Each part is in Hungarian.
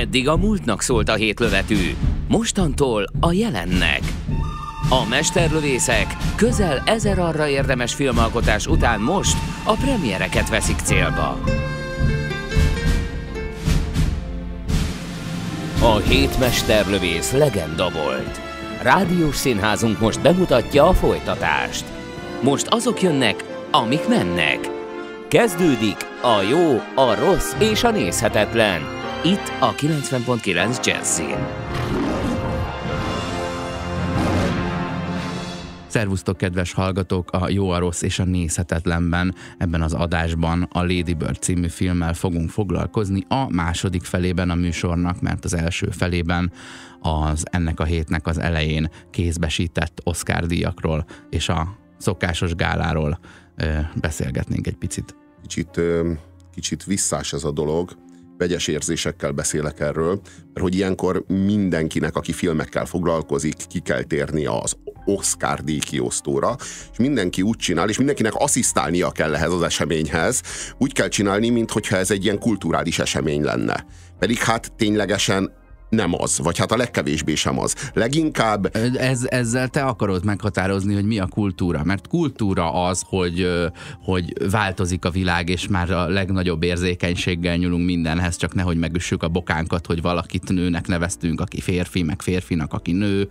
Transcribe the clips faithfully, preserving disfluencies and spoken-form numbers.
Eddig a múltnak szólt a hétlövetű, mostantól a jelennek. A mesterlövészek közel ezer arra érdemes filmalkotás után most a premiereket veszik célba. A hét mesterlövész legenda volt. Rádiós színházunk most bemutatja a folytatást. Most azok jönnek, amik mennek. Kezdődik a jó, a rossz és a nézhetetlen. Itt a kilencven pont kilenc Jazzin. Szervusztok, kedves hallgatók! A Jó, a Rossz és a Nézhetetlenben, ebben az adásban a Lady Bird című filmmel fogunk foglalkozni a második felében a műsornak, mert az első felében az ennek a hétnek az elején kézbesített Oscar-díjakról és a szokásos gáláról ö, beszélgetnénk egy picit. Kicsit, kicsit visszás ez a dolog, vegyes érzésekkel beszélek erről, mert hogy ilyenkor mindenkinek, aki filmekkel foglalkozik, ki kell térni az Oscar-díj kiosztóra, és mindenki úgy csinál, és mindenkinek asszisztálnia kell ehhez az eseményhez, úgy kell csinálni, mintha ez egy ilyen kulturális esemény lenne. Pedig hát ténylegesen nem az, vagy hát a legkevésbé sem az. Leginkább... Ez, ezzel te akarod meghatározni, hogy mi a kultúra, mert kultúra az, hogy, hogy változik a világ, és már a legnagyobb érzékenységgel nyúlunk mindenhez, csak nehogy megüssük a bokánkat, hogy valakit nőnek neveztünk, aki férfi, meg férfinak, aki nő.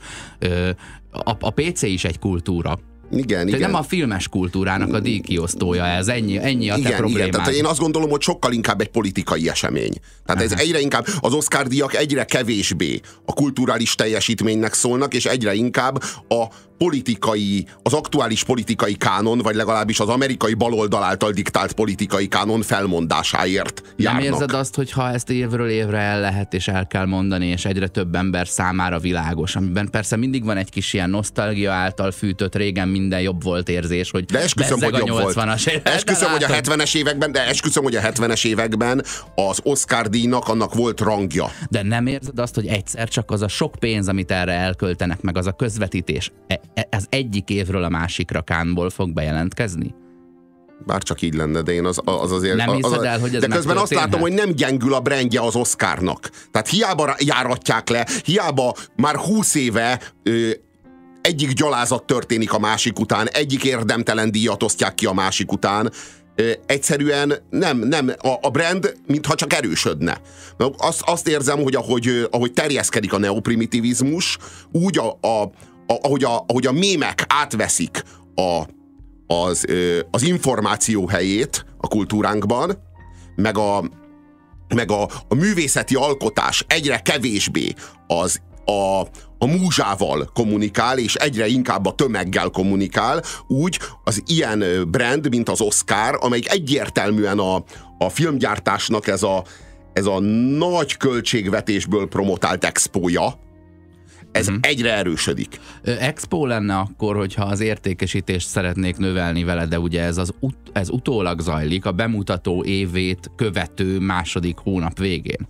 A, a pé cé is egy kultúra. Igen, igen. Nem a filmes kultúrának a díjkiosztója ez, ennyi, ennyi a te igen, problémád. Igen, tehát én azt gondolom, hogy sokkal inkább egy politikai esemény. Tehát ez egyre inkább, az Oscar-díjak egyre kevésbé a kulturális teljesítménynek szólnak, és egyre inkább a politikai, az aktuális politikai kánon, vagy legalábbis az amerikai baloldal által diktált politikai kánon felmondásáért járnak. Nem érzed azt, hogy ha ezt évről évre el lehet és el kell mondani, és egyre több ember számára világos, amiben persze mindig van egy kis ilyen nosztalgia által fűtött, régen minden jobb volt érzés, hogy de esküszöm, hogy jobb volt. Esküszöm, hogy a hetvenes években, de esküszöm, hogy a hetvenes években az Oscar-díjnak annak volt rangja. De nem érzed azt, hogy egyszer csak az a sok pénz, amit erre elköltenek, meg az a közvetítés, ez egyik évről a másikra Cannesból fog bejelentkezni? Bár csak így lenne, de én az, az azért... Nem hiszed az, el, hogy ez de közben azt látom, hogy nem gyengül a brandje az Oscarnak. Tehát hiába járatják le, hiába már húsz éve ö, egyik gyalázat történik a másik után, egyik érdemtelen díjat osztják ki a másik után, ö, egyszerűen nem, nem, a, a brand mintha csak erősödne. Azt, azt érzem, hogy ahogy, ahogy terjeszkedik a neoprimitivizmus, úgy a, a Ahogy a, ahogy a mémek átveszik a, az, az információ helyét a kultúránkban, meg a, meg a, a művészeti alkotás egyre kevésbé az, a, a múzsával kommunikál, és egyre inkább a tömeggel kommunikál, úgy az ilyen brand, mint az Oscar, amelyik egyértelműen a, a filmgyártásnak ez a, ez a nagy költségvetésből promotált expója, ez uh-huh. egyre erősödik. Expo lenne akkor, hogyha az értékesítést szeretnék növelni vele, de ugye ez, az ut- ez utólag zajlik, a bemutató évét követő második hónap végén.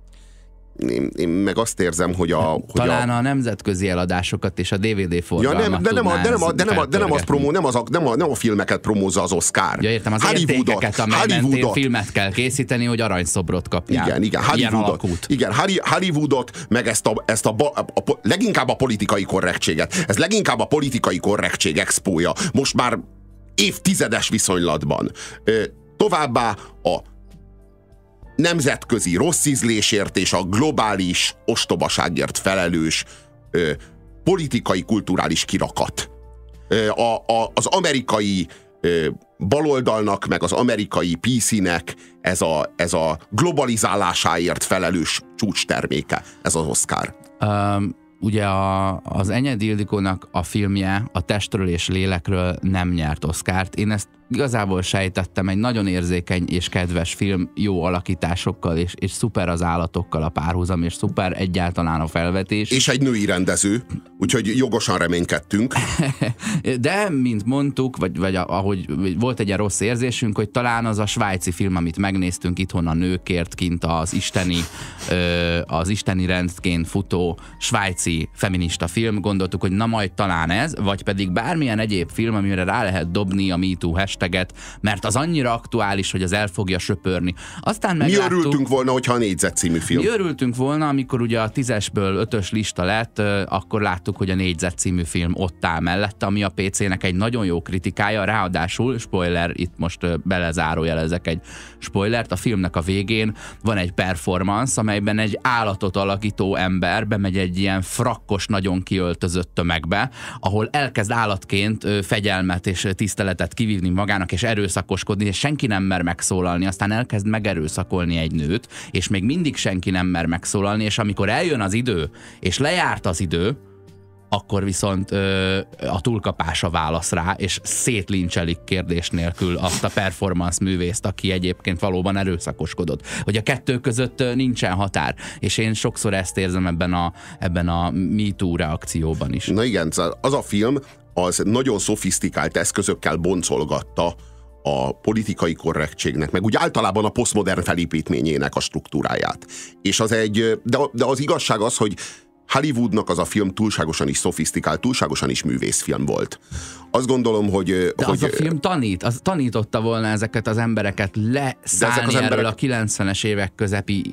Én, én meg azt érzem, hogy a... Hogy Talán a... a nemzetközi eladásokat és a dé vé dé forgalmat ja, nem, de, nem a, de, nem a, de, nem a, de nem az promó, nem, az a, nem, a, nem a filmeket promózza az Oscar. Ja, értem, az értékeket, amely mentén filmet kell készíteni, hogy aranyszobrot kapják. Igen, igen, Hollywoodot, igen, Hollywoodot, meg ezt a, ezt a, a, a, leginkább a politikai korrektséget. Ez leginkább a politikai korrektség expója. Most már évtizedes viszonylatban. Továbbá a nemzetközi rossz ízlésért és a globális ostobaságért felelős ö, politikai, kulturális kirakat. Ö, a, a, az amerikai ö, baloldalnak, meg az amerikai pé cének ez a, ez a globalizálásáért felelős csúcsterméke, ez az Oscar. Um... Ugye a, az Enyedi Ildikónak a filmje a Testről és lélekről nem nyert Oscart. Én ezt igazából sejtettem, egy nagyon érzékeny és kedves film, jó alakításokkal, és, és szuper az állatokkal a párhuzam, és szuper egyáltalán a felvetés. És egy női rendező, úgyhogy jogosan reménykedtünk. De, mint mondtuk, vagy, vagy ahogy volt egy rossz érzésünk, hogy talán az a svájci film, amit megnéztünk itthon a nőkért kint az isteni, az isteni rendként futó svájci feminista film, gondoltuk, hogy na majd talán ez, vagy pedig bármilyen egyéb film, amire rá lehet dobni a MeToo hashtag hashtaget, mert az annyira aktuális, hogy az el fogja söpörni. Aztán mi örültünk volna, hogyha a Négyzet című film. Mi örültünk volna, amikor ugye a tízesből ötös lista lett, akkor láttuk, hogy a Négyzet című film ott áll mellette, ami a pé cének egy nagyon jó kritikája, ráadásul, spoiler, itt most belezárójelezek egy spoilert, a filmnek a végén van egy performance, amelyben egy állatot alakító ember bemegy egy ilyen frakkos, nagyon kiöltözött tömegbe, ahol elkezd állatként fegyelmet és tiszteletet kivívni magának, és erőszakoskodni, és senki nem mer megszólalni, aztán elkezd megerőszakolni egy nőt, és még mindig senki nem mer megszólalni, és amikor eljön az idő, és lejárt az idő, akkor viszont ö, a túlkapása válasz rá, és szétlincselik kérdés nélkül azt a performance művészt, aki egyébként valóban erőszakoskodott. Hogy a kettő között nincsen határ, és én sokszor ezt érzem ebben a, ebben a MeToo reakcióban is. Na igen, az a film az nagyon szofisztikált eszközökkel boncolgatta a politikai korrektségnek, meg úgy általában a posztmodern felépítményének a struktúráját. És az egy, de, de az igazság az, hogy Hollywoodnak az a film túlságosan is szofisztikált, túlságosan is művészfilm volt. Azt gondolom, hogy... De hogy az a film tanít, az tanította volna ezeket az embereket leszállni az emberek... erről a kilencvenes évek közepi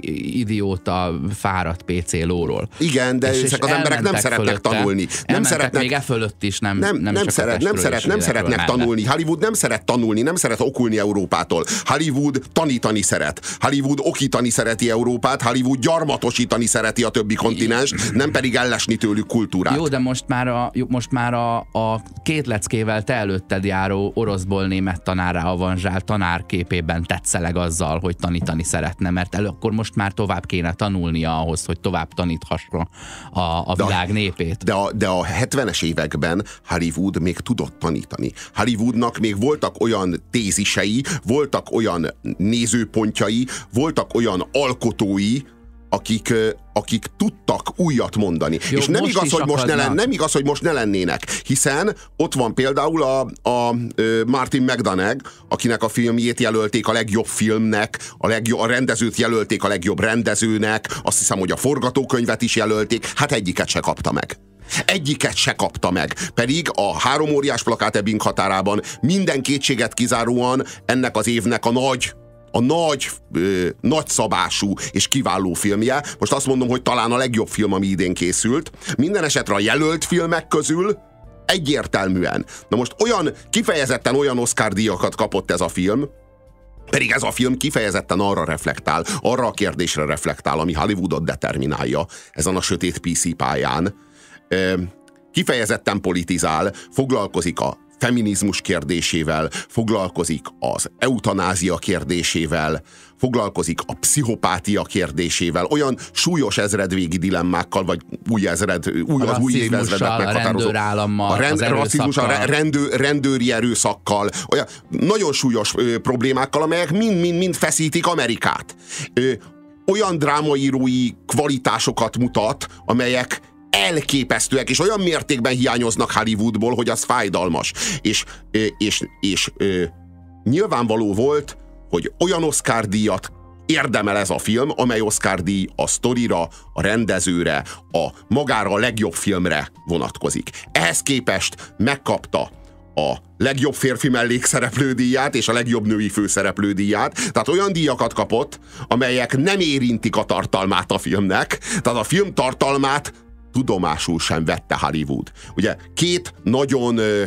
idióta fáradt pé cé lóról. Igen, de és ezek és az emberek nem szeretnek fölötte, tanulni. Nem szeretnek még e fölött is, nem nem, nem, nem, szeret, nem, szeret, nem szeretnek mellett. tanulni. Hollywood nem szeret tanulni, nem szeret okulni Európától. Hollywood tanítani szeret. Hollywood okítani szereti Európát, Hollywood gyarmatosítani szereti a többi kontinenst, nem pedig ellesni tőlük kultúrát. Jó, de most már a, most már a, a két leckével te előtted járó oroszból német tanárrá avanzsál tanárképében tetszeleg azzal, hogy tanítani szeretne, mert elő, akkor most már tovább kéne tanulnia ahhoz, hogy tovább taníthassa a, a világ de, népét. De a, de a hetvenes években Hollywood még tudott tanítani. Hollywoodnak még voltak olyan tézisei, voltak olyan nézőpontjai, voltak olyan alkotói, akik, akik tudtak újat mondani. Jó, és nem igaz, hogy most ne len, nem igaz, hogy most ne lennének, hiszen ott van például a, a Martin McDonagh, akinek a filmjét jelölték a legjobb filmnek, a, legjobb, a rendezőt jelölték a legjobb rendezőnek, azt hiszem, hogy a forgatókönyvet is jelölték, hát egyiket se kapta meg. Egyiket se kapta meg. Pedig a Három óriás plakát Ebbing határában minden kétséget kizáróan ennek az évnek a nagy a nagy, ö, nagyszabású és kiváló filmje. Most azt mondom, hogy talán a legjobb film, ami idén készült. Minden esetre a jelölt filmek közül egyértelműen. Na most olyan, kifejezetten olyan Oscar-díjakat kapott ez a film, pedig ez a film kifejezetten arra reflektál, arra a kérdésre reflektál, ami Hollywoodot determinálja ezen a sötét pé cé pályán. Ö, kifejezetten politizál, foglalkozik a feminizmus kérdésével, foglalkozik az eutanázia kérdésével, foglalkozik a pszichopátia kérdésével, olyan súlyos ezredvégi dilemmákkal, vagy új ezred, új, az új évezredet meghatározó. A rendőrállammal, a rend, az rasszizmussal, a rendő, rendőri erőszakkal, olyan nagyon súlyos ö, problémákkal, amelyek mind-mind-mind feszítik Amerikát. Ö, olyan drámaírói kvalitásokat mutat, amelyek elképesztőek, és olyan mértékben hiányoznak Hollywoodból, hogy az fájdalmas. És, és, és, és nyilvánvaló volt, hogy olyan Oscar-díjat érdemel ez a film, amely Oscar-díj a sztorira, a rendezőre, a magára a legjobb filmre vonatkozik. Ehhez képest megkapta a legjobb férfi mellékszereplő díját és a legjobb női főszereplő díját. Tehát olyan díjakat kapott, amelyek nem érintik a tartalmát a filmnek. Tehát a film tartalmát tudomásul sem vette Hollywood. Ugye két nagyon ö,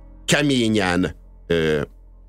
keményen ö,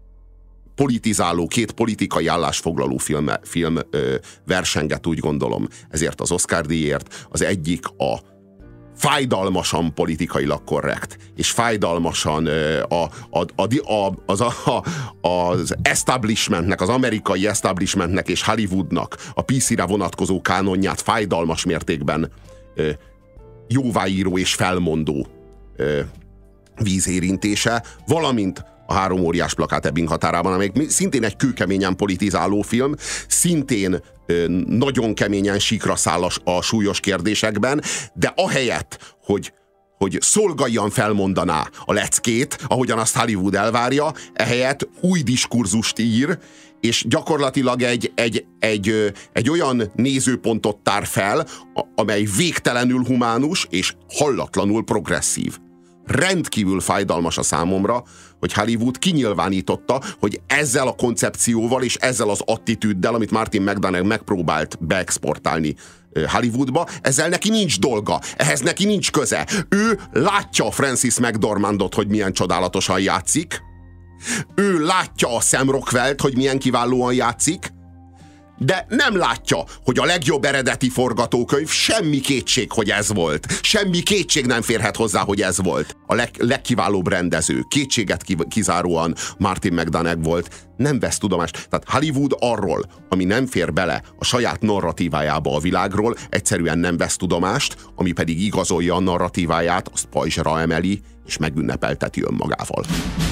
politizáló, két politikai állásfoglaló film, film ö, versenget, úgy gondolom, ezért az Oscar-díjért. Az egyik a fájdalmasan politikailag korrekt, és fájdalmasan ö, a, a, a, a, az, a, az establishmentnek, az amerikai establishmentnek és Hollywoodnak a pé cére vonatkozó kánonját fájdalmas mértékben ö, jóváíró és felmondó ö, vízérintése, valamint a Három óriás plakát Ebbing határában, amely szintén egy kőkeményen politizáló film, szintén ö, nagyon keményen síkra száll a, a súlyos kérdésekben, de ahelyett, hogy, hogy szolgáljan felmondaná a leckét, ahogyan azt Hollywood elvárja, ehelyett új diskurzust ír, és gyakorlatilag egy, egy, egy, egy olyan nézőpontot tár fel, amely végtelenül humánus és hallatlanul progresszív. rendkívül fájdalmas a számomra, hogy Hollywood kinyilvánította, hogy ezzel a koncepcióval és ezzel az attitűddel, amit Martin McDonagh megpróbált beexportálni Hollywoodba, ezzel neki nincs dolga, ehhez neki nincs köze. Ő látja Francis McDormandot, hogy milyen csodálatosan játszik, ő látja a Sam Rockwellt, hogy milyen kiválóan játszik, de nem látja, hogy a legjobb eredeti forgatókönyv semmi kétség, hogy ez volt. Semmi kétség nem férhet hozzá, hogy ez volt. A leg, legkiválóbb rendező, kétséget kizáróan Martin McDonagh volt, nem vesz tudomást. Tehát Hollywood arról, ami nem fér bele a saját narratívájába a világról, egyszerűen nem vesz tudomást, ami pedig igazolja a narratíváját, azt pajzsra emeli, és megünnepelteti önmagával.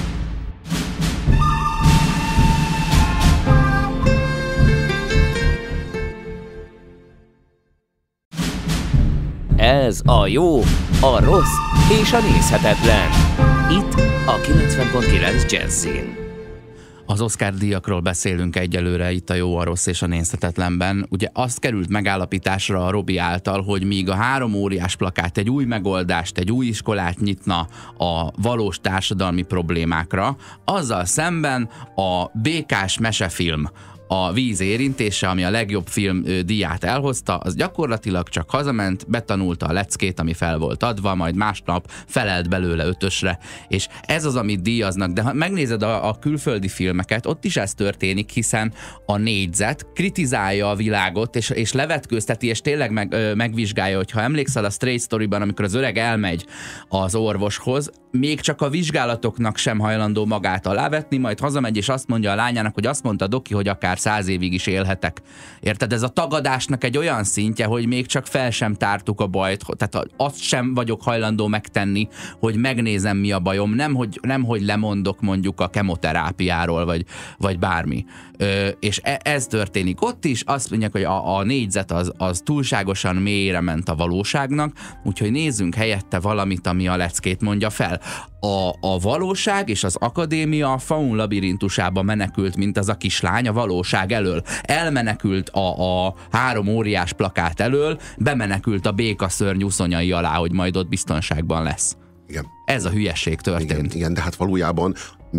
Ez a jó, a rossz és a nézhetetlen. Itt a kilencven pont kilenc Jazzin. Az Oscar-díjakról beszélünk egyelőre itt a Jó, a Rossz és a Nézhetetlenben. Ugye azt került megállapításra a Robi által, hogy míg a három óriás plakát egy új megoldást, egy új iskolát nyitna a valós társadalmi problémákra, azzal szemben a békás mesefilm, a Víz érintése, ami a legjobb film díját elhozta, az gyakorlatilag csak hazament, betanulta a leckét, ami fel volt adva, majd másnap felelt belőle ötösre. És ez az, amit díjaznak. De ha megnézed a, a külföldi filmeket, ott is ez történik, hiszen a négyzet kritizálja a világot, és, és levetkőzteti, és tényleg meg, ö, megvizsgálja, hogy ha emlékszel a Straight Storyban, amikor az öreg elmegy az orvoshoz, még csak a vizsgálatoknak sem hajlandó magát alávetni, majd hazamegy, és azt mondja a lányának, hogy azt mondta doki, hogy akár száz évig is élhetek. Érted? Ez a tagadásnak egy olyan szintje, hogy még csak fel sem tártuk a bajt, tehát azt sem vagyok hajlandó megtenni, hogy megnézem, mi a bajom, nem hogy, nem, hogy lemondok mondjuk a kemoterápiáról, vagy, vagy bármi. Ö, és e, ez történik ott is, azt mondják, hogy a, a négyzet az, az túlságosan mélyre ment a valóságnak, úgyhogy nézzünk helyette valamit, ami a leckét mondja fel. A, a valóság és az akadémia a faun labirintusába menekült, mint az a kislány a valóság elől. Elmenekült a, a három óriás plakát elől, bemenekült a békaszörny uszonyai alá, hogy majd ott biztonságban lesz. Igen. Ez a hülyesség történt. Igen, igen, de hát valójában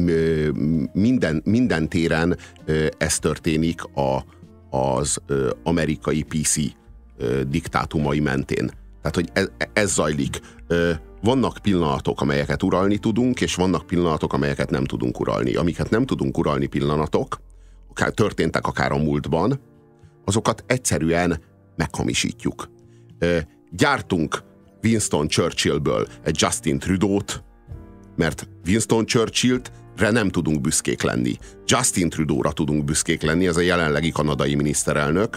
minden, minden téren ez történik a, az amerikai pé cé diktátumai mentén. Tehát, hogy ez, ez zajlik. Vannak pillanatok, amelyeket uralni tudunk, és vannak pillanatok, amelyeket nem tudunk uralni. Amiket nem tudunk uralni pillanatok, akár történtek akár a múltban, azokat egyszerűen meghamisítjuk. Gyártunk Winston Churchillből egy Justin Trudeau-t, mert Winston Churchill-re nem tudunk büszkék lenni. Justin Trudeau-ra tudunk büszkék lenni, ez a jelenlegi kanadai miniszterelnök.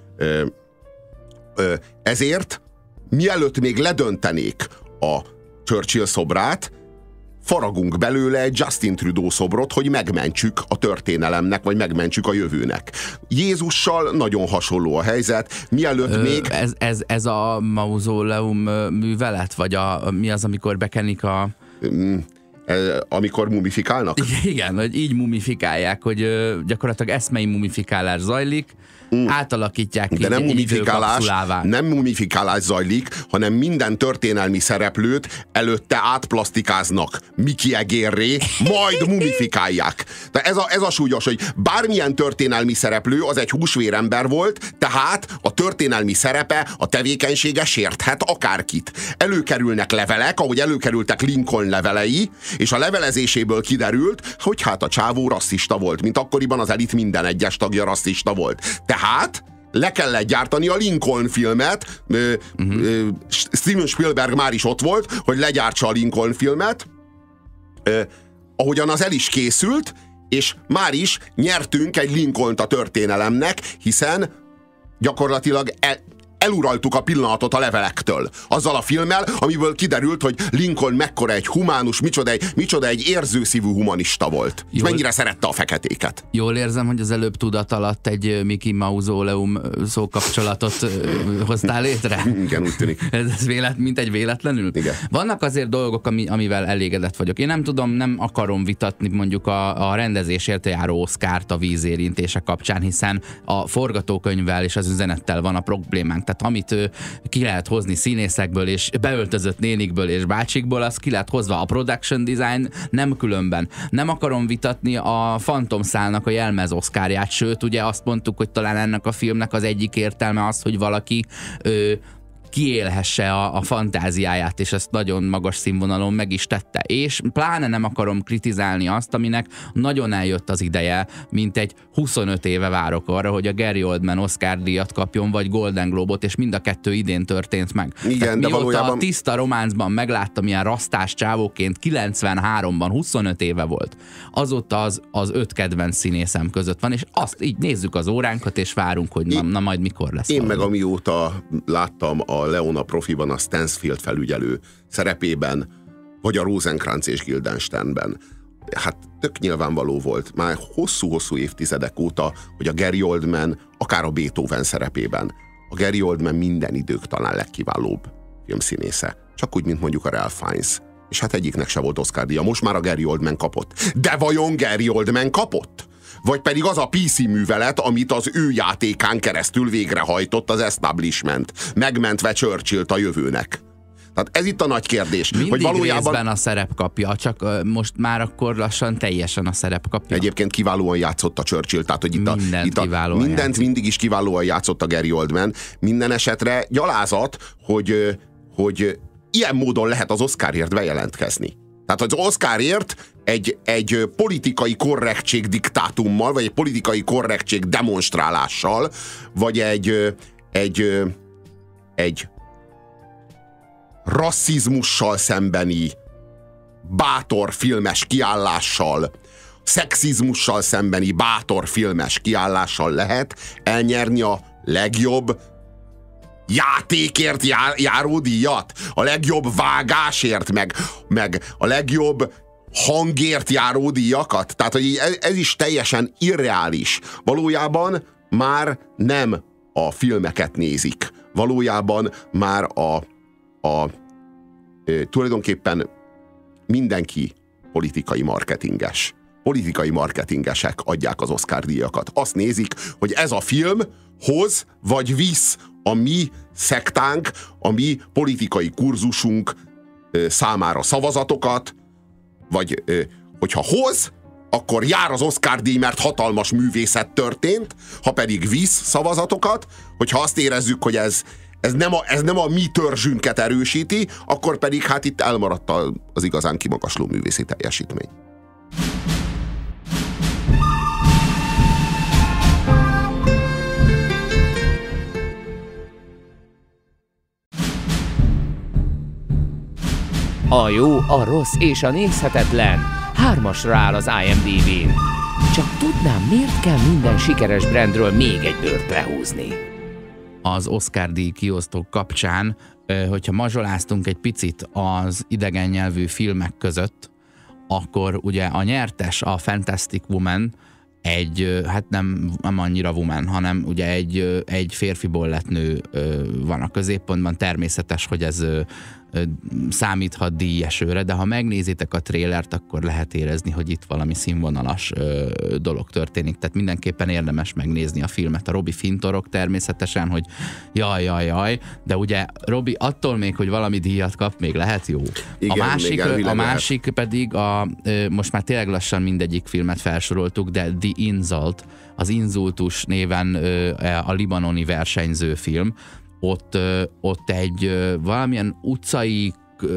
Ezért, mielőtt még ledöntenék a Churchill szobrát, faragunk belőle egy Justin Trudeau szobrot, hogy megmentsük a történelemnek, vagy megmentsük a jövőnek. Jézussal nagyon hasonló a helyzet, mielőtt Ö, még... Ez, ez, ez a mauzóleum művelet? Vagy a, mi az, amikor bekenik a... Amikor mumifikálnak? Igen, hogy így mumifikálják, hogy gyakorlatilag eszmei mumifikálás zajlik, Mm. átalakítják de nem mumifikálás, nem mumifikálás zajlik, hanem minden történelmi szereplőt előtte átplasztikáznak Mickey egérré, majd mumifikálják. De ez a, ez a súlyos, hogy bármilyen történelmi szereplő az egy húsvérember volt, tehát a történelmi szerepe, a tevékenysége sérthet akárkit. Előkerülnek levelek, ahogy előkerültek Lincoln levelei, és a levelezéséből kiderült, hogy hát a csávó rasszista volt, mint akkoriban az elit minden egyes tagja rasszista volt. Tehát le kellett gyártani a Lincoln filmet, uh-huh. Steven Spielberg már is ott volt, hogy legyártsa a Lincoln filmet, ahogyan az el is készült, és már is nyertünk egy Lincolnt a történelemnek, hiszen gyakorlatilag el, eluraltuk a pillanatot a levelektől. Azzal a filmmel, amiből kiderült, hogy Lincoln mekkora egy humánus, micsoda egy, micsoda egy érzőszívű humanista volt. És jól, mennyire szerette a feketéket. Jól érzem, hogy az előbb tudat alatt egy Mickey Mausoleum szókapcsolatot hoztál létre? Igen, úgy tűnik. Ez vélet, mint egy véletlenül? Igen. Vannak azért dolgok, ami, amivel elégedett vagyok. Én nem tudom, nem akarom vitatni mondjuk a, a rendezésért járó Oscart a Víz érintése kapcsán, hiszen a forgatókönyvvel és az üzenettel van a problémánk. Tehát amit ö, ki lehet hozni színészekből, és beöltözött nénikből és bácsikból, az ki lehet hozva. A production design nem különben. Nem akarom vitatni a Fantomszálnak a jelmez oszkárját, sőt, ugye azt mondtuk, hogy talán ennek a filmnek az egyik értelme az, hogy valaki ö, kiélhesse a, a fantáziáját, és ezt nagyon magas színvonalon meg is tette. És pláne nem akarom kritizálni azt, aminek nagyon eljött az ideje, mint egy huszonöt éve várok arra, hogy a Gary Oldman Oscar-díjat kapjon, vagy Golden Globe-ot, és mind a kettő idén történt meg. Igen, Tehát de mióta valójában... a Tiszta Románcban megláttam ilyen rasztás csávóként, kilencvenháromban, huszonöt éve volt. Azóta az, az öt kedvenc színészem között van, és azt így nézzük az óránkat, és várunk, hogy na, na majd mikor lesz. Én valami. meg amióta láttam a Leona Profiban a Stansfield felügyelő szerepében, vagy a Rosencrantz és Guildensternben, hát tök nyilvánvaló volt már hosszú-hosszú évtizedek óta, hogy a Gary Oldman, akár a Beethoven szerepében, a Gary Oldman minden idők talán legkiválóbb filmszínésze. Csak úgy, mint mondjuk a Ralph Fiennes. És hát egyiknek se volt Oscar-díja. Most már a Gary Oldman kapott. De vajon Gary Oldman kapott? Vagy pedig az a pé cé művelet, amit az ő játékán keresztül végrehajtott az establishment, megmentve Churchillt a jövőnek. Tehát ez itt a nagy kérdés. Mindig hogy valójában... részben a szerep kapja, csak uh, most már akkor lassan teljesen a szerep kapja. Egyébként kiválóan játszott a Churchill, tehát hogy itt mindent, a, itt a, mindent játszott. mindig is kiválóan játszott a Gary Oldman. Minden esetre gyalázat, hogy, hogy ilyen módon lehet az Oscarért bejelentkezni. Tehát az Oscarért egy, egy politikai korrektség diktátummal, vagy egy politikai korrektség demonstrálással, vagy egy, egy, egy rasszizmussal szembeni bátor filmes kiállással, szexizmussal szembeni bátor filmes kiállással lehet elnyerni a legjobb játékért jár, járó díjat, a legjobb vágásért, meg, meg a legjobb hangért járó díjakat. Tehát, hogy ez, ez is teljesen irreális. Valójában már nem a filmeket nézik. Valójában már a, a e, tulajdonképpen mindenki politikai marketinges. Politikai marketingesek adják az Oscar-díjakat. Azt nézik, hogy ez a film hoz vagy visz a mi szektánk, a mi politikai kurzusunk számára szavazatokat, vagy hogyha hoz, akkor jár az Oscar-díj, mert hatalmas művészet történt, ha pedig visz szavazatokat, hogyha azt érezzük, hogy ez, ez, nem, a, ez nem a mi törzsünket erősíti, akkor pedig hát itt elmaradt az igazán kimagasló művészi teljesítmény. A jó, a rossz és a nézhetetlen hármasra áll az i em dé bén. Csak tudnám, miért kell minden sikeres brandről még egy bőrt lehúzni? Az Oscar-díj kiosztók kapcsán, hogyha mazsoláztunk egy picit az idegen nyelvű filmek között, akkor ugye a nyertes, a Fantastic Woman, egy, hát nem, nem annyira woman, hanem ugye egy, egy férfiból lett nő van a középpontban. Természetes, hogy ez számíthat díjesőre, de ha megnézitek a trélert, akkor lehet érezni, hogy itt valami színvonalas ö, dolog történik. Tehát mindenképpen érdemes megnézni a filmet. A Robbie fintorog természetesen, hogy jaj, jaj, jaj, de ugye Robbie attól még, hogy valami díjat kap, még lehet jó. Igen, a másik, a másik lehet. pedig, a, ö, most már tényleg lassan mindegyik filmet felsoroltuk, de The Insult, az Inzultus néven ö, a libanoni versenyző film. Ott, ott egy valamilyen utcai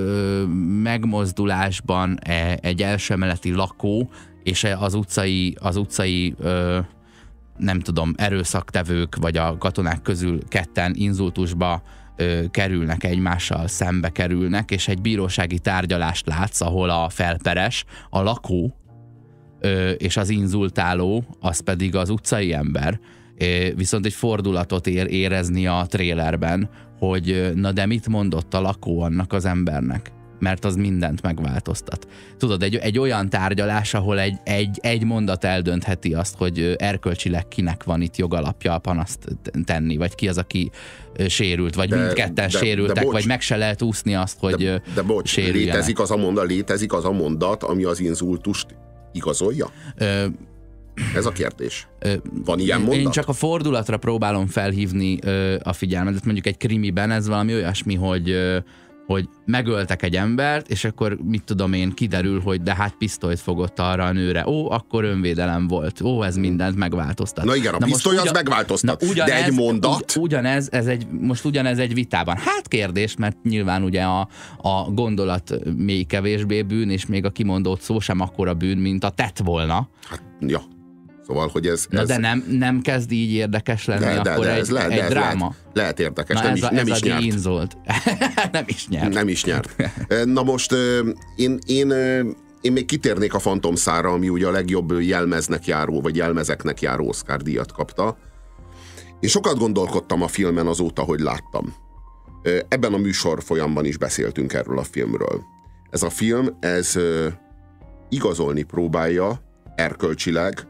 megmozdulásban egy első emeleti lakó és az utcai, az utcai nem tudom, erőszaktevők vagy a katonák közül ketten inzultusba kerülnek, egymással szembe kerülnek, és egy bírósági tárgyalást látsz, ahol a felperes, a lakó és az inzultáló, az pedig az utcai ember. Viszont egy fordulatot ér, érezni a trélerben, hogy na de mit mondott a lakó annak az embernek? Mert az mindent megváltoztat. Tudod, egy, egy olyan tárgyalás, ahol egy, egy, egy mondat eldöntheti azt, hogy erkölcsileg kinek van itt jogalapja a panaszt tenni, vagy ki az, aki sérült, vagy de, mindketten de, sérültek, de bocs, vagy meg se lehet úszni azt, hogy de, de bocs, létezik az, a mondat, létezik az a mondat, ami az inzultust igazolja? Ö, Ez a kérdés. Van ilyen mondat? Én csak a fordulatra próbálom felhívni ö, a figyelmet. Mondjuk egy krimiben ez valami olyasmi, hogy, ö, hogy megöltek egy embert, és akkor mit tudom én, kiderül, hogy de hát pisztolyt fogott arra a nőre. Ó, akkor önvédelem volt. Ó, ez mindent megváltoztat. Na igen, a na pisztoly az ugyan, megváltoztat. ugyanez, de egy mondat... Ugy, ugyanez, ez egy, most ugyanez egy vitában. Hát kérdés, mert nyilván ugye a, a gondolat még kevésbé bűn, és még a kimondott szó sem akkora bűn, mint a tett volna. Hát, ja. Szóval, hogy ez... Na ez... de nem, nem kezd így érdekes lenni, de, de, akkor de, egy, le, egy de dráma. Lehet, lehet érdekes, Na nem ez is, a, nem ez is a nyert. Zolt. nem is nyert. Nem is nyert. Na most én, én, én még kitérnék a Fantomszára, ami ugye a legjobb jelmeznek járó, vagy jelmezeknek járó Oscar-díjat kapta. Én sokat gondolkodtam a filmen azóta, hogy láttam. Ebben a műsor folyamban is beszéltünk erről a filmről. Ez a film, ez igazolni próbálja erkölcsileg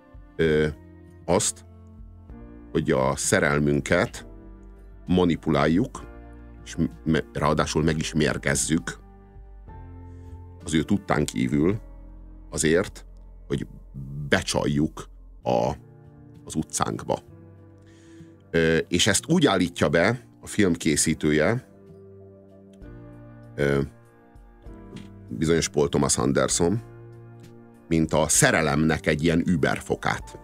azt, hogy a szerelmünket manipuláljuk, és me- ráadásul meg is mérgezzük az ő tudtán kívül azért, hogy becsaljuk a, az utcánkba. Ö, és ezt úgy állítja be a film készítője, ö, bizonyos Paul Thomas Anderson, mint a szerelemnek egy ilyen überfokát.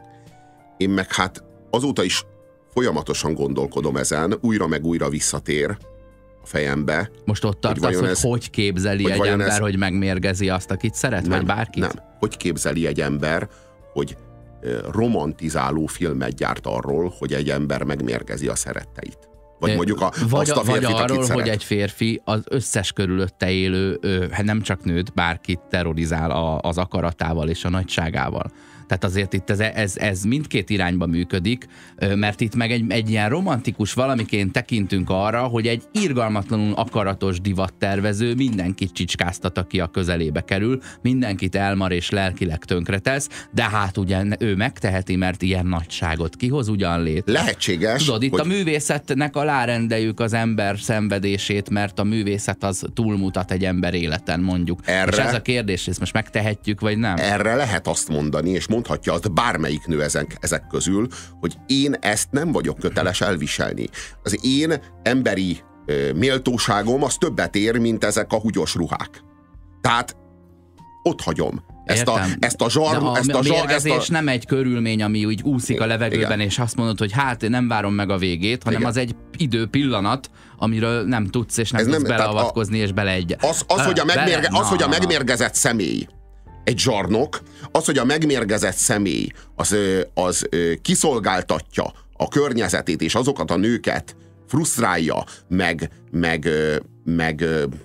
Én meg hát azóta is folyamatosan gondolkodom ezen, újra meg újra visszatér a fejembe. Most ott tartasz, hogy hogy, ez, hogy képzeli hogy egy ember, ez, hogy megmérgezi azt, akit szeret, nem, vagy bárkit? Nem, hogy képzeli egy ember, hogy romantizáló filmet gyárt arról, hogy egy ember megmérgezi a szeretteit. Vagy mondjuk a, vagy, azt a férfit, vagy arról, akit szeret. hogy egy férfi az összes körülötte élő, hát nem csak nőt, bárkit terrorizál a, az akaratával és a nagyságával. Tehát azért itt ez, ez, ez mindkét irányba működik, mert itt meg egy, egy ilyen romantikus valamiként tekintünk arra, hogy egy irgalmatlanul akaratos divattervező mindenkit csicskáztat, aki a közelébe kerül, mindenkit elmar és lelkileg tönkretesz, de hát ugye ő megteheti, mert ilyen nagyságot kihoz ugyan létre. Lehetséges. Tudod, itt hogy... a művészetnek alárendeljük az ember szenvedését, mert a művészet az túlmutat egy ember életen, mondjuk. Erre, és ez a kérdés, ezt most megtehetjük, vagy nem? Erre lehet azt mondani, és mondhatja azt bármelyik nő ezek, ezek közül, hogy én ezt nem vagyok köteles elviselni. Az én emberi ö, méltóságom az többet ér, mint ezek a húgyos ruhák. Tehát ott hagyom. Ezt a, ezt a zsar... A, ezt a, a zsar, mérgezés ezt a... nem egy körülmény, ami úgy úszik a levegőben, igen. És azt mondod, hogy hát nem várom meg a végét, hanem igen. Az egy idő pillanat, amiről nem tudsz, és nem ez tudsz nem, beleavatkozni, a, és bele egy... Az, az, hogy a, megmérge, az, hogy a megmérgezett személy egy zsarnok, az, hogy a megmérgezett személy az, az kiszolgáltatja a környezetét, és azokat a nőket frusztrálja, meg, meg, meg,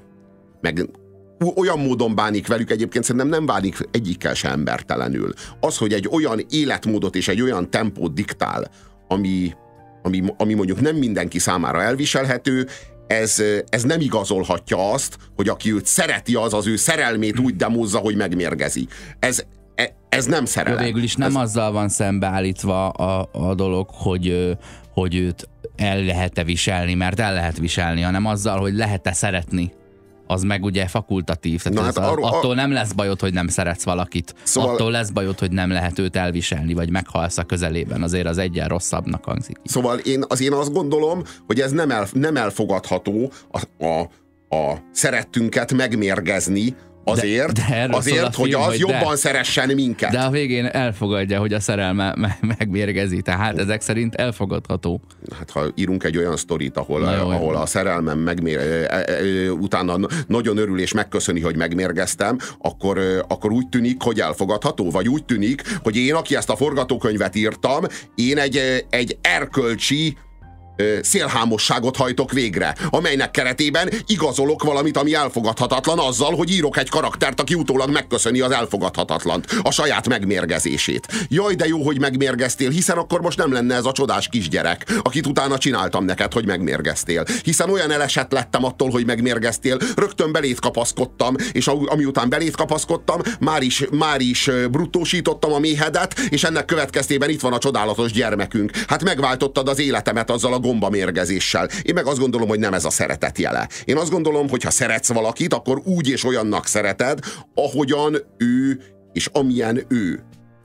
meg olyan módon bánik velük, egyébként szerintem nem bánik egyikkel se embertelenül. Az, hogy egy olyan életmódot és egy olyan tempót diktál, ami, ami, ami mondjuk nem mindenki számára elviselhető, Ez, ez nem igazolhatja azt, hogy aki őt szereti, az az ő szerelmét úgy demózza, hogy megmérgezi. Ez, ez nem szerelem. Jó, végül is nem ez... azzal van szembeállítva a, a dolog, hogy, hogy őt el lehet-e viselni, mert el lehet viselni, hanem azzal, hogy lehet-e szeretni. Az meg ugye fakultatív. Tehát Na, hát a, arról, attól nem lesz bajod, hogy nem szeretsz valakit. Szóval... Attól lesz bajod, hogy nem lehet őt elviselni, vagy meghalsz a közelében. Azért az egyen rosszabbnak hangzik. Szóval én, az én azt gondolom, hogy ez nem, el, nem elfogadható a, a, a szerettünket megmérgezni, azért, de, de azért film, hogy az hogy jobban de, szeressen minket. De a végén elfogadja, hogy a szerelme me- megmérgezi, tehát ezek szerint elfogadható. Hát ha írunk egy olyan sztorit, ahol, jó, ahol a szerelmem megmér, utána nagyon örül és megköszöni, hogy megmérgeztem, akkor, akkor úgy tűnik, hogy elfogadható, vagy úgy tűnik, hogy én, aki ezt a forgatókönyvet írtam, én egy, egy erkölcsi szélhámosságot hajtok végre, amelynek keretében igazolok valamit, ami elfogadhatatlan azzal, hogy írok egy karaktert, aki utólag megköszöni az elfogadhatatlant, a saját megmérgezését. Jaj, de jó, hogy megmérgeztél, hiszen akkor most nem lenne ez a csodás kisgyerek, akit utána csináltam neked, hogy megmérgeztél. Hiszen olyan elesett lettem attól, hogy megmérgeztél, rögtön belét kapaszkodtam, és ami után belét kapaszkodtam, már is, már is bruttósítottam a méhedet, és ennek következtében itt van a csodálatos gyermekünk. Hát megváltottad az életemet azzal a gombamérgezéssel. Én meg azt gondolom, hogy nem ez a szeretet jele. Én azt gondolom, hogy ha szeretsz valakit, akkor úgy és olyannak szereted, ahogyan ő és amilyen ő.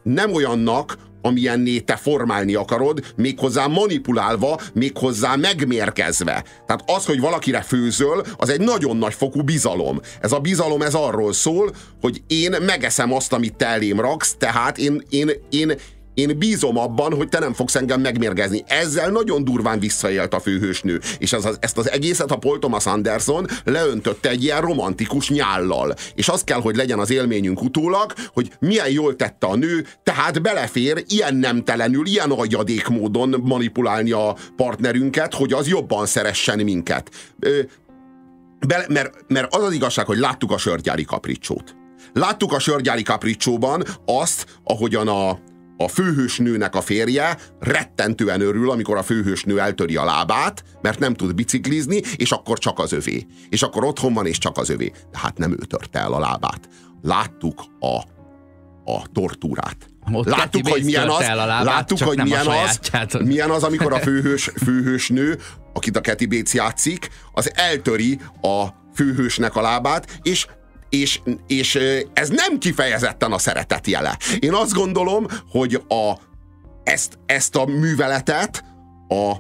nem olyannak, amilyenné te formálni akarod, méghozzá manipulálva, méghozzá megmérgezve. Tehát az, hogy valakire főzöl, az egy nagyon nagy fokú bizalom. Ez a bizalom, ez arról szól, hogy én megeszem azt, amit te elém raksz, tehát én, én, én, én bízom abban, hogy te nem fogsz engem megmérgezni. Ezzel nagyon durván visszaélt a főhősnő. És ez az, ezt az egészet a Paul Thomas Anderson leöntötte egy ilyen romantikus nyállal. És az kell, hogy legyen az élményünk utólag, hogy milyen jól tette a nő, tehát belefér ilyen nemtelenül, ilyen agyadék módon manipulálni a partnerünket, hogy az jobban szeressen minket. Ö, be, mert, mert az az igazság, hogy láttuk a Sörgyári Kapricsót. Láttuk a Sörgyári Kapricsóban azt, ahogyan a A főhősnőnek a férje rettentően örül, amikor a főhősnő eltöri a lábát, mert nem tud biciklizni, és akkor csak az övé. És akkor otthon van, és csak az övé. De hát nem ő törte el a lábát. Láttuk a, a tortúrát. Ott láttuk, hogy milyen az, lábát, láttuk, hogy milyen az, milyen az, amikor a főhős, főhősnő, akit a Kathy Bates játszik, az eltöri a főhősnek a lábát, és És, és ez nem kifejezetten a szeretet jele. Én azt gondolom, hogy a, ezt, ezt a műveletet a,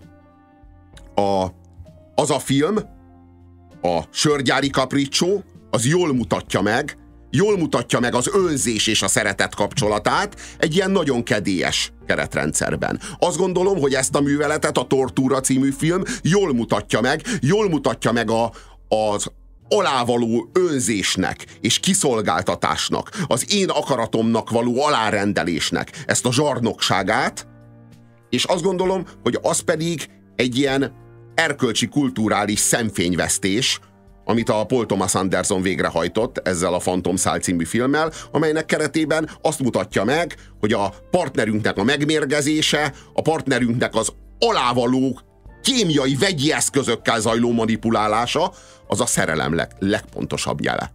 a, az a film, a Sörgyári Kapricsó, az jól mutatja meg, jól mutatja meg az önzés és a szeretet kapcsolatát egy ilyen nagyon kedélyes keretrendszerben. Azt gondolom, hogy ezt a műveletet a Tortúra című film jól mutatja meg, jól mutatja meg a, az alávaló önzésnek és kiszolgáltatásnak, az én akaratomnak való alárendelésnek ezt a zsarnokságát, és azt gondolom, hogy az pedig egy ilyen erkölcsi kulturális szemfényvesztés, amit a Paul Thomas Anderson végrehajtott ezzel a Fantomszál című filmmel, amelynek keretében azt mutatja meg, hogy a partnerünknek a megmérgezése, a partnerünknek az alávaló kémiai, vegyi eszközökkel zajló manipulálása, az a szerelem leg, legpontosabb jele.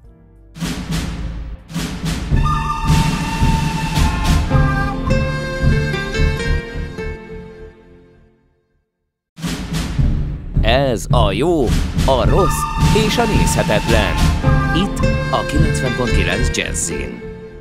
Ez a jó, a rossz és a nézhetetlen. Itt a kilencven pont kilenc Jazzin.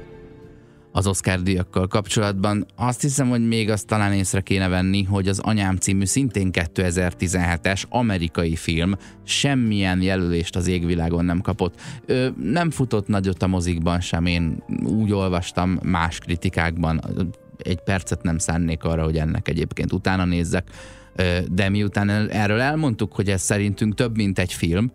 Az Oscar-díjakkal kapcsolatban azt hiszem, hogy még azt talán észre kéne venni, hogy az Anyám című szintén kétezer-tizenhetes amerikai film semmilyen jelölést az égvilágon nem kapott. Ö, nem futott nagyot a mozikban sem, én úgy olvastam más kritikákban, egy percet nem szánnék arra, hogy ennek egyébként utána nézzek, ö, de miután erről elmondtuk, hogy ez szerintünk több, mint egy film,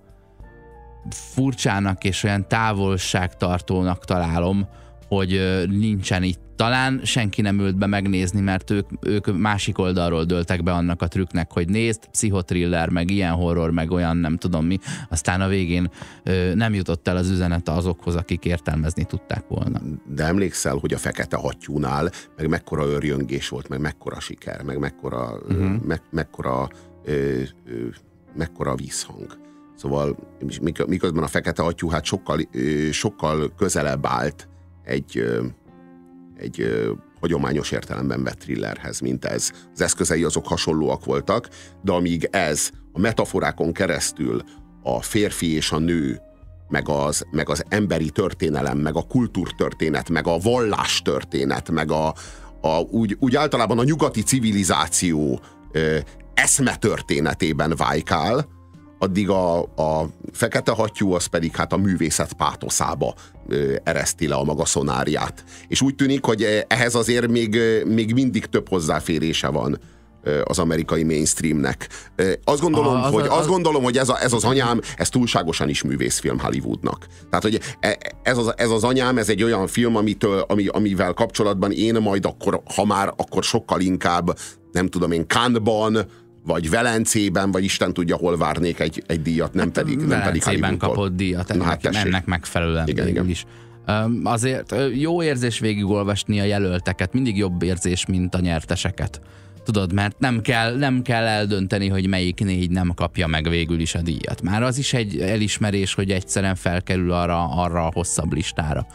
furcsának és olyan távolságtartónak találom, hogy nincsen itt. Talán senki nem ült be megnézni, mert ők, ők másik oldalról dőltek be annak a trükknek, hogy nézd, pszichotriller, meg ilyen horror, meg olyan nem tudom mi. Aztán a végén ö, nem jutott el az üzenete azokhoz, akik értelmezni tudták volna. De emlékszel, hogy a Fekete Hattyúnál meg mekkora örjöngés volt, meg mekkora siker, meg mekkora, uh-huh. me, mekkora, ö, ö, mekkora vízhang. Szóval miközben a Fekete Hattyú hát sokkal, ö, sokkal közelebb állt egy, egy hagyományos értelemben vett thrillerhez, mint ez. Az eszközei azok hasonlóak voltak, de amíg ez a metaforákon keresztül a férfi és a nő, meg az, meg az emberi történelem, meg a kultúrtörténet, meg a vallástörténet, meg a, a, úgy, úgy általában a nyugati civilizáció ö, eszmetörténetében vájkál, addig a, a Fekete Hattyú az pedig hát a művészet pátoszába ö, ereszti le a maga szonáriát. És úgy tűnik, hogy ehhez azért még, még mindig több hozzáférése van ö, az amerikai mainstreamnek. Ö, azt gondolom, a, az, hogy, az, azt gondolom, hogy ez, a, ez az Anyám, ez túlságosan is művészfilm Hollywoodnak. Tehát, hogy ez az, ez az Anyám, ez egy olyan film, amitől, ami, amivel kapcsolatban én majd akkor, ha már, akkor sokkal inkább, nem tudom én, Cannes-ban, vagy Velencében, vagy Isten tudja, hol várnék egy, egy díjat, nem pedig nem pedig Velencében kapott díjat, ennek, hát ennek megfelelően igen, igen. is. Um, azért jó érzés végigolvasni a jelölteket, mindig jobb érzés, mint a nyerteseket. Tudod, mert nem kell, nem kell eldönteni, hogy melyik négy nem kapja meg végül is a díjat. Már az is egy elismerés, hogy egyszerűen felkerül arra, arra a hosszabb listára.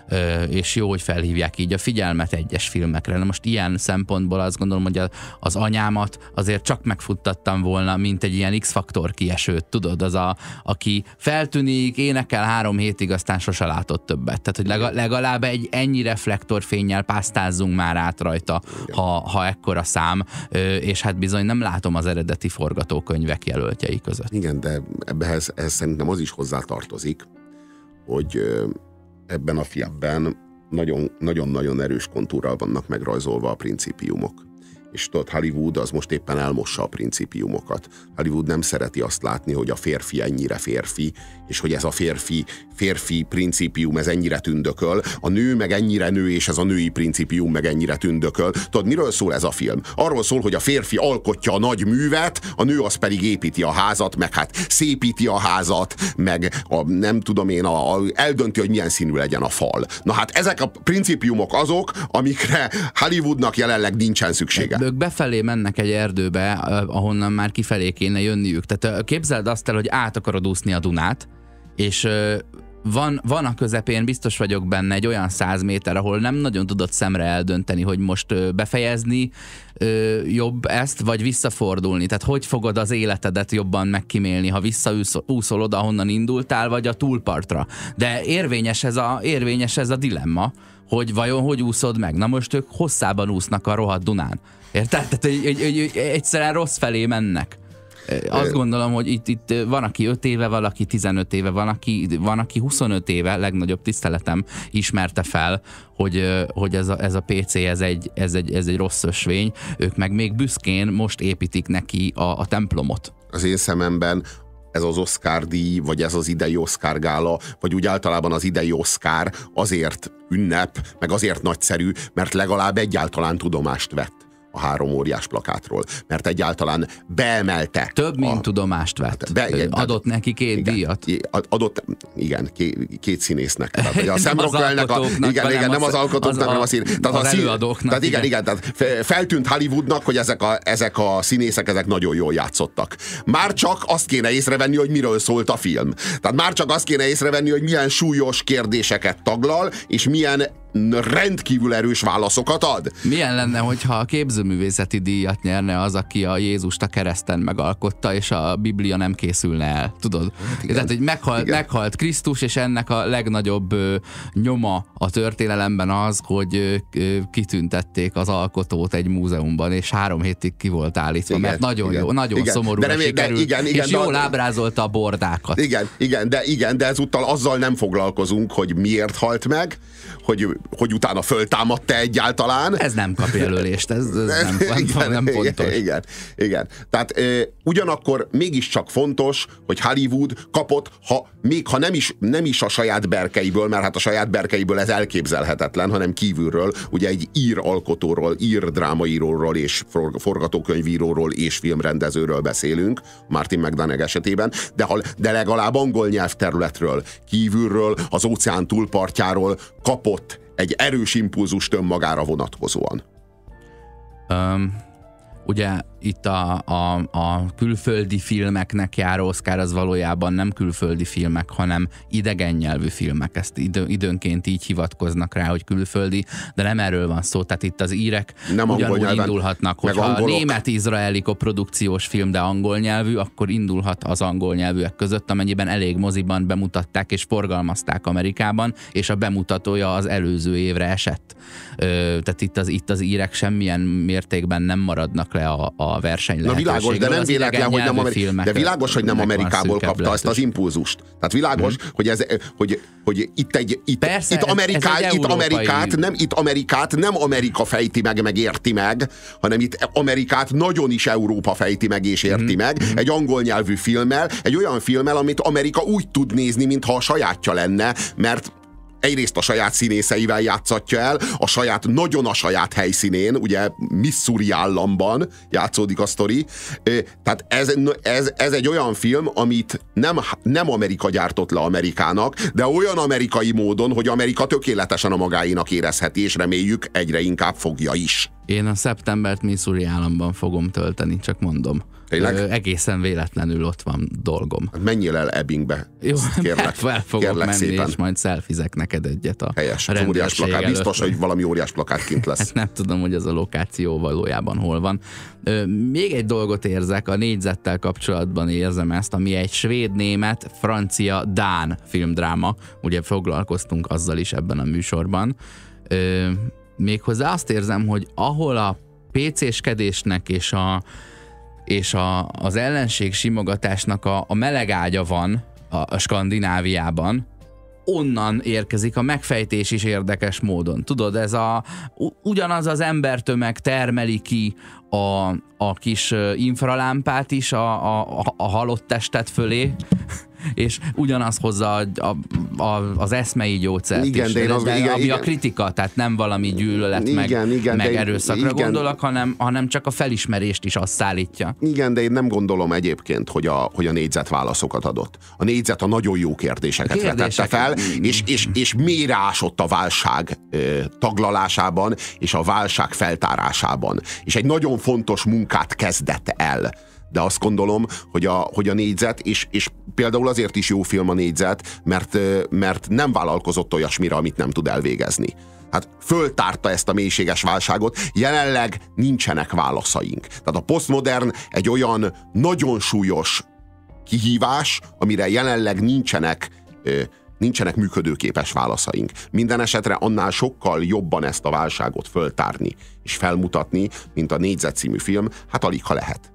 és jó, hogy felhívják így a figyelmet egyes filmekre. Na most ilyen szempontból azt gondolom, hogy az anyámat azért csak megfuttattam volna, mint egy ilyen X-faktor kiesőt, tudod, az a, aki feltűnik, énekel három hétig, aztán sose látott többet. Tehát, hogy legalább egy ennyi reflektorfénnyel pásztázzunk már át rajta, ha, ha ekkora szám, és hát bizony nem látom az eredeti forgatókönyvek jelöltjei között. Igen, de ebbehez, ehhez szerintem az is hozzátartozik, hogy ebben a filmben nagyon-nagyon erős kontúrral vannak megrajzolva a principiumok. És tudod, Hollywood az most éppen elmossa a principiumokat. Hollywood nem szereti azt látni, hogy a férfi ennyire férfi, és hogy ez a férfi, férfi principium ez ennyire tündököl, a nő meg ennyire nő, és ez a női principium meg ennyire tündököl. Tudod, miről szól ez a film? Arról szól, hogy a férfi alkotja a nagy művet, a nő az pedig építi a házat, meg hát szépíti a házat, meg a, nem tudom én, a, a, eldönti, hogy milyen színű legyen a fal. Na hát ezek a principiumok azok, amikre Hollywoodnak jelenleg nincsen szüksége. Ők befelé mennek egy erdőbe, ahonnan már kifelé kéne jönniük. Tehát képzeld azt el, hogy át akarod úszni a Dunát, és van, van a közepén, biztos vagyok benne, egy olyan száz méter, ahol nem nagyon tudod szemre eldönteni, hogy most befejezni jobb ezt, vagy visszafordulni. Tehát hogy fogod az életedet jobban megkímélni, ha visszaúszol oda, ahonnan indultál, vagy a túlpartra. De érvényes ez a, érvényes ez a dilemma, hogy vajon hogy úszod meg. Na most ők hosszában úsznak a rohadt Dunán. Érted? Tehát hogy, hogy, hogy, hogy egyszerűen rossz felé mennek. Azt gondolom, hogy itt, itt van, aki öt éve, valaki tizenöt éve, van aki, van, aki huszonöt éve, legnagyobb tiszteletem ismerte fel, hogy, hogy ez, a, ez a pé cé, ez egy, ez, egy, ez egy rossz ösvény. Ők meg még büszkén most építik neki a, a templomot. Az én szememben ez az Oscar-díj, vagy ez az idei Oscar gála, vagy úgy általában az idei Oscar azért ünnep, meg azért nagyszerű, mert legalább egyáltalán tudomást vett a három óriás plakátról, mert egyáltalán beemelte. Több, mint a, tudomást vett. Be, igen, adott neki két igen, díjat. Adott, igen, két, két színésznek. Tehát, a Sam Rockwellnek, a, igen, igen, nem az, az alkotóknak, hanem a, szín, tehát az a szín, előadóknak. Tehát igen, igen, tehát feltűnt Hollywoodnak, hogy ezek a, ezek a színészek, ezek nagyon jól játszottak. Már csak azt kéne észrevenni, hogy miről szólt a film. Tehát már csak azt kéne észrevenni, hogy milyen súlyos kérdéseket taglal, és milyen rendkívül erős válaszokat ad. Milyen lenne, hogyha a képzőművészeti díjat nyerne az, aki a Jézust a kereszten megalkotta, és a Biblia nem készülne el, tudod? Hát igen, tehát, hogy meghalt, meghalt Krisztus, és ennek a legnagyobb ö, nyoma a történelemben az, hogy ö, kitüntették az alkotót egy múzeumban, és három hétig ki volt állítva, igen, mert nagyon igen, jó, nagyon igen, szomorúan sikerült, igen, igen, és jól de, ábrázolta a bordákat. Igen, igen, de, igen, de ezúttal azzal nem foglalkozunk, hogy miért halt meg, hogy hogy utána föltámadta egyáltalán. Ez nem kap jelölést, ez, ez nem, nem, igen, nem pontos. Igen, igen. Tehát e, ugyanakkor mégiscsak fontos, hogy Hollywood kapott, ha, még ha nem is, nem is a saját berkeiből, mert hát a saját berkeiből ez elképzelhetetlen, hanem kívülről, ugye egy ír alkotóról, ír drámaíróról és forgatókönyvíróról és filmrendezőről beszélünk, Martin McDonagh esetében, de, ha, de legalább angol nyelvterületről, kívülről, az óceán túlpartjáról kapott egy erős impulzust önmagára vonatkozóan. Um, ugye itt a, a, a külföldi filmeknek járó Oscar az valójában nem külföldi filmek, hanem idegen nyelvű filmek. Ezt idő, időnként így hivatkoznak rá, hogy külföldi, de nem erről van szó. Tehát itt az írek nem ugyanúgy nyelven, indulhatnak, hogyha a német-izraeli koprodukciós film, de angol nyelvű, akkor indulhat az angol nyelvűek között, amennyiben elég moziban bemutatták és forgalmazták Amerikában, és a bemutatója az előző évre esett. Ö, tehát itt az, itt az írek semmilyen mértékben nem maradnak le a, a verseny lehetőségről. Na világos, de nem véletlen, hogy nem, Ameri- de világos, hogy nem Amerikából kapta lehetős. Ezt az impulzust. Tehát világos, hmm. hogy, ez, hogy, hogy itt, egy, itt, Persze, itt, Ameriká, ez, ez itt, Amerikát, nem, itt Amerikát nem Amerika fejti meg, meg érti meg, hanem itt Amerikát nagyon is Európa fejti meg és érti hmm. meg. Egy angol nyelvű filmmel, egy olyan filmmel, amit Amerika úgy tud nézni, mintha a sajátja lenne, mert egyrészt a saját színészeivel játszatja el, a saját, nagyon a saját helyszínén, ugye Missouri államban játszódik a sztori. Tehát ez, ez, ez egy olyan film, amit nem, nem Amerika gyártott le Amerikának, de olyan amerikai módon, hogy Amerika tökéletesen a magáénak érezheti, és reméljük egyre inkább fogja is. Én a szeptembert Missouri államban fogom tölteni, csak mondom. Ö, egészen véletlenül ott van dolgom. Hát menjél el Ebbingbe. Jó, kérlek, fel fogok kérlek menni, szépen. És majd szelfizek neked egyet a helyes, a óriás plakát. Előtt. Biztos, hogy valami óriás plakát kint lesz. Hát nem tudom, hogy az a lokáció valójában hol van. Ö, még egy dolgot érzek, a négyzettel kapcsolatban érzem ezt, ami egy svéd, német, francia, dán filmdráma. Ugye foglalkoztunk azzal is ebben a műsorban. Ö, méghozzá azt érzem, hogy ahol a pé céskedésnek és a és a, az ellenség simogatásnak a, a meleg ágya van a, a Skandináviában, onnan érkezik a megfejtés is érdekes módon. Tudod, ez a ugyanaz az embertömeg termeli ki a, a kis infralámpát is a, a, a halott testet fölé, és ugyanaz hozza a, a, a, az eszmei gyógyszert igen, is. De az, de, igen, ami igen. a kritika, tehát nem valami gyűlölet igen, meg, igen, meg erőszakra igen. gondolok, hanem, hanem csak a felismerést is azt szállítja. Igen, de én nem gondolom egyébként, hogy a, hogy a négyzet válaszokat adott. A négyzet a nagyon jó kérdéseket vetette fel, és, és, és mélyre ásott a válság ö, taglalásában, és a válság feltárásában. És egy nagyon fontos munkát kezdett el. De azt gondolom, hogy a, hogy a négyzet, és, és például azért is jó film a négyzet, mert, mert nem vállalkozott olyasmire, amit nem tud elvégezni. Hát föltárta ezt a mélységes válságot, jelenleg nincsenek válaszaink. Tehát a posztmodern egy olyan nagyon súlyos kihívás, amire jelenleg nincsenek, nincsenek működőképes válaszaink. Minden esetre annál sokkal jobban ezt a válságot föltárni és felmutatni, mint a Négyzet című film, hát alig ha lehet.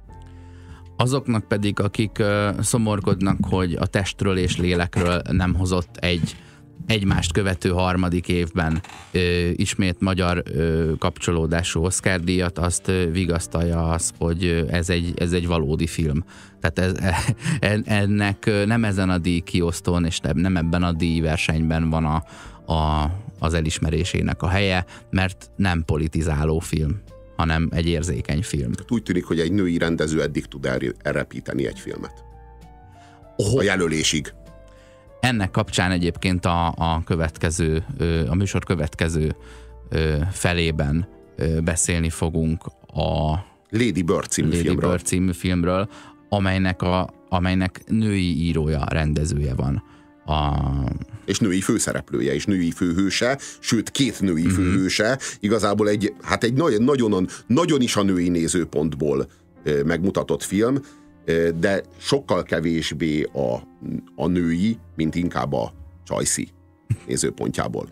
Azoknak pedig, akik uh, szomorkodnak, hogy a testről és lélekről nem hozott egy egymást követő harmadik évben uh, ismét magyar uh, kapcsolódású Oscar-díjat, azt uh, vigasztalja az, hogy uh, ez, egy, ez egy valódi film. Tehát ez, ennek uh, nem ezen a díj kiosztón, és nem ebben a díjversenyben van a, a, az elismerésének a helye, mert nem politizáló film, hanem egy érzékeny film. Úgy tűnik, hogy egy női rendező eddig tud elrepíteni egy filmet. Oh. A jelölésig. Ennek kapcsán egyébként a, a következő, a műsor következő felében beszélni fogunk a Lady Bird című Lady filmről. Bird című filmről, amelynek, a, amelynek női írója, rendezője van. A... És női főszereplője, és női főhőse, sőt két női mm-hmm. főhőse, igazából egy, hát egy nagyon, nagyon, nagyon is a női nézőpontból megmutatott film, de sokkal kevésbé a, a női, mint inkább a csajszi nézőpontjából.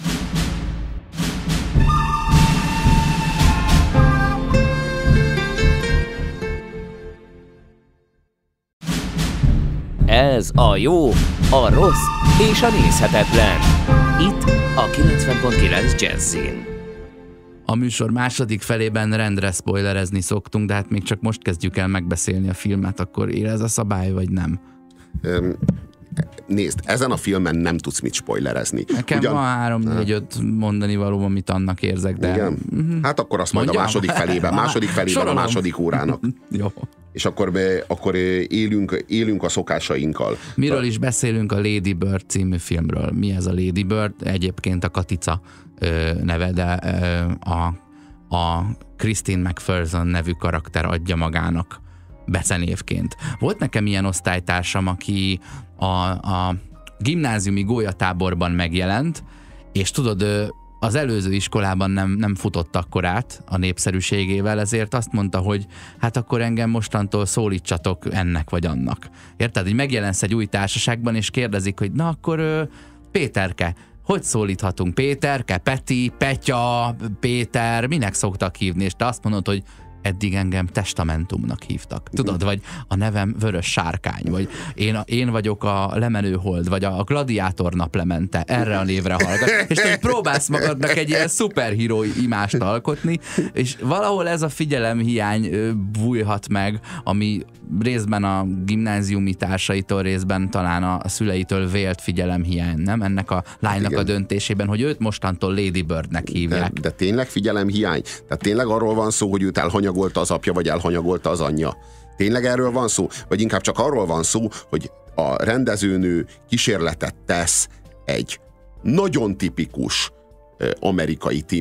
Ez a jó, a rossz és a nézhetetlen. Itt a kilencven pont kilenc Jazzin. A műsor második felében rendre spoilerezni szoktunk, de hát még csak most kezdjük el megbeszélni a filmet, akkor ér ez a szabály, vagy nem? Um, nézd, ezen a filmen nem tudsz mit spoilerezni. Nekem Ugyan... van három, négy, öt mondani való, amit annak érzek, de... Igen? Hát akkor azt Mondjam? majd a második felében, második felében a második órának. Jó. És akkor, be, akkor élünk, élünk a szokásainkkal. Miről is beszélünk? A Lady Bird című filmről. Mi ez a Lady Bird? Egyébként a Katica ö, neve, de ö, a, a Christine McPherson nevű karakter adja magának becenévként. Volt nekem ilyen osztálytársam, aki a, a gimnáziumi gólyatáborban megjelent, és tudod, az előző iskolában nem, nem futott akkorát a népszerűségével, ezért azt mondta, hogy hát akkor engem mostantól szólítsatok ennek vagy annak. Érted? Hogy megjelensz egy új társaságban, és kérdezik, hogy na akkor Péterke, hogy szólíthatunk? Péterke, Peti, Petya, Péter, minek szoktak hívni? És te azt mondod, hogy eddig engem Testamentumnak hívtak. Tudod, vagy a nevem Vörös Sárkány, vagy én, én vagyok a Lemenő Hold, vagy a Gladiátor naplemente, erre a névre hallgat, és te próbálsz magadnak egy ilyen szuperhíró imást alkotni, és valahol ez a figyelemhiány bújhat meg, ami részben a gimnáziumi társaitól, részben talán a szüleitől vélt figyelemhiány, nem? Ennek a lánynak a döntésében, hogy őt mostantól Lady Birdnek hívják. De, de tényleg figyelemhiány? Tehát tényleg arról van szó, hogy őt elhanyagolta az apja, vagy elhanyagolta az anyja? Tényleg erről van szó? Vagy inkább csak arról van szó, hogy a rendezőnő kísérletet tesz egy nagyon tipikus amerikai tini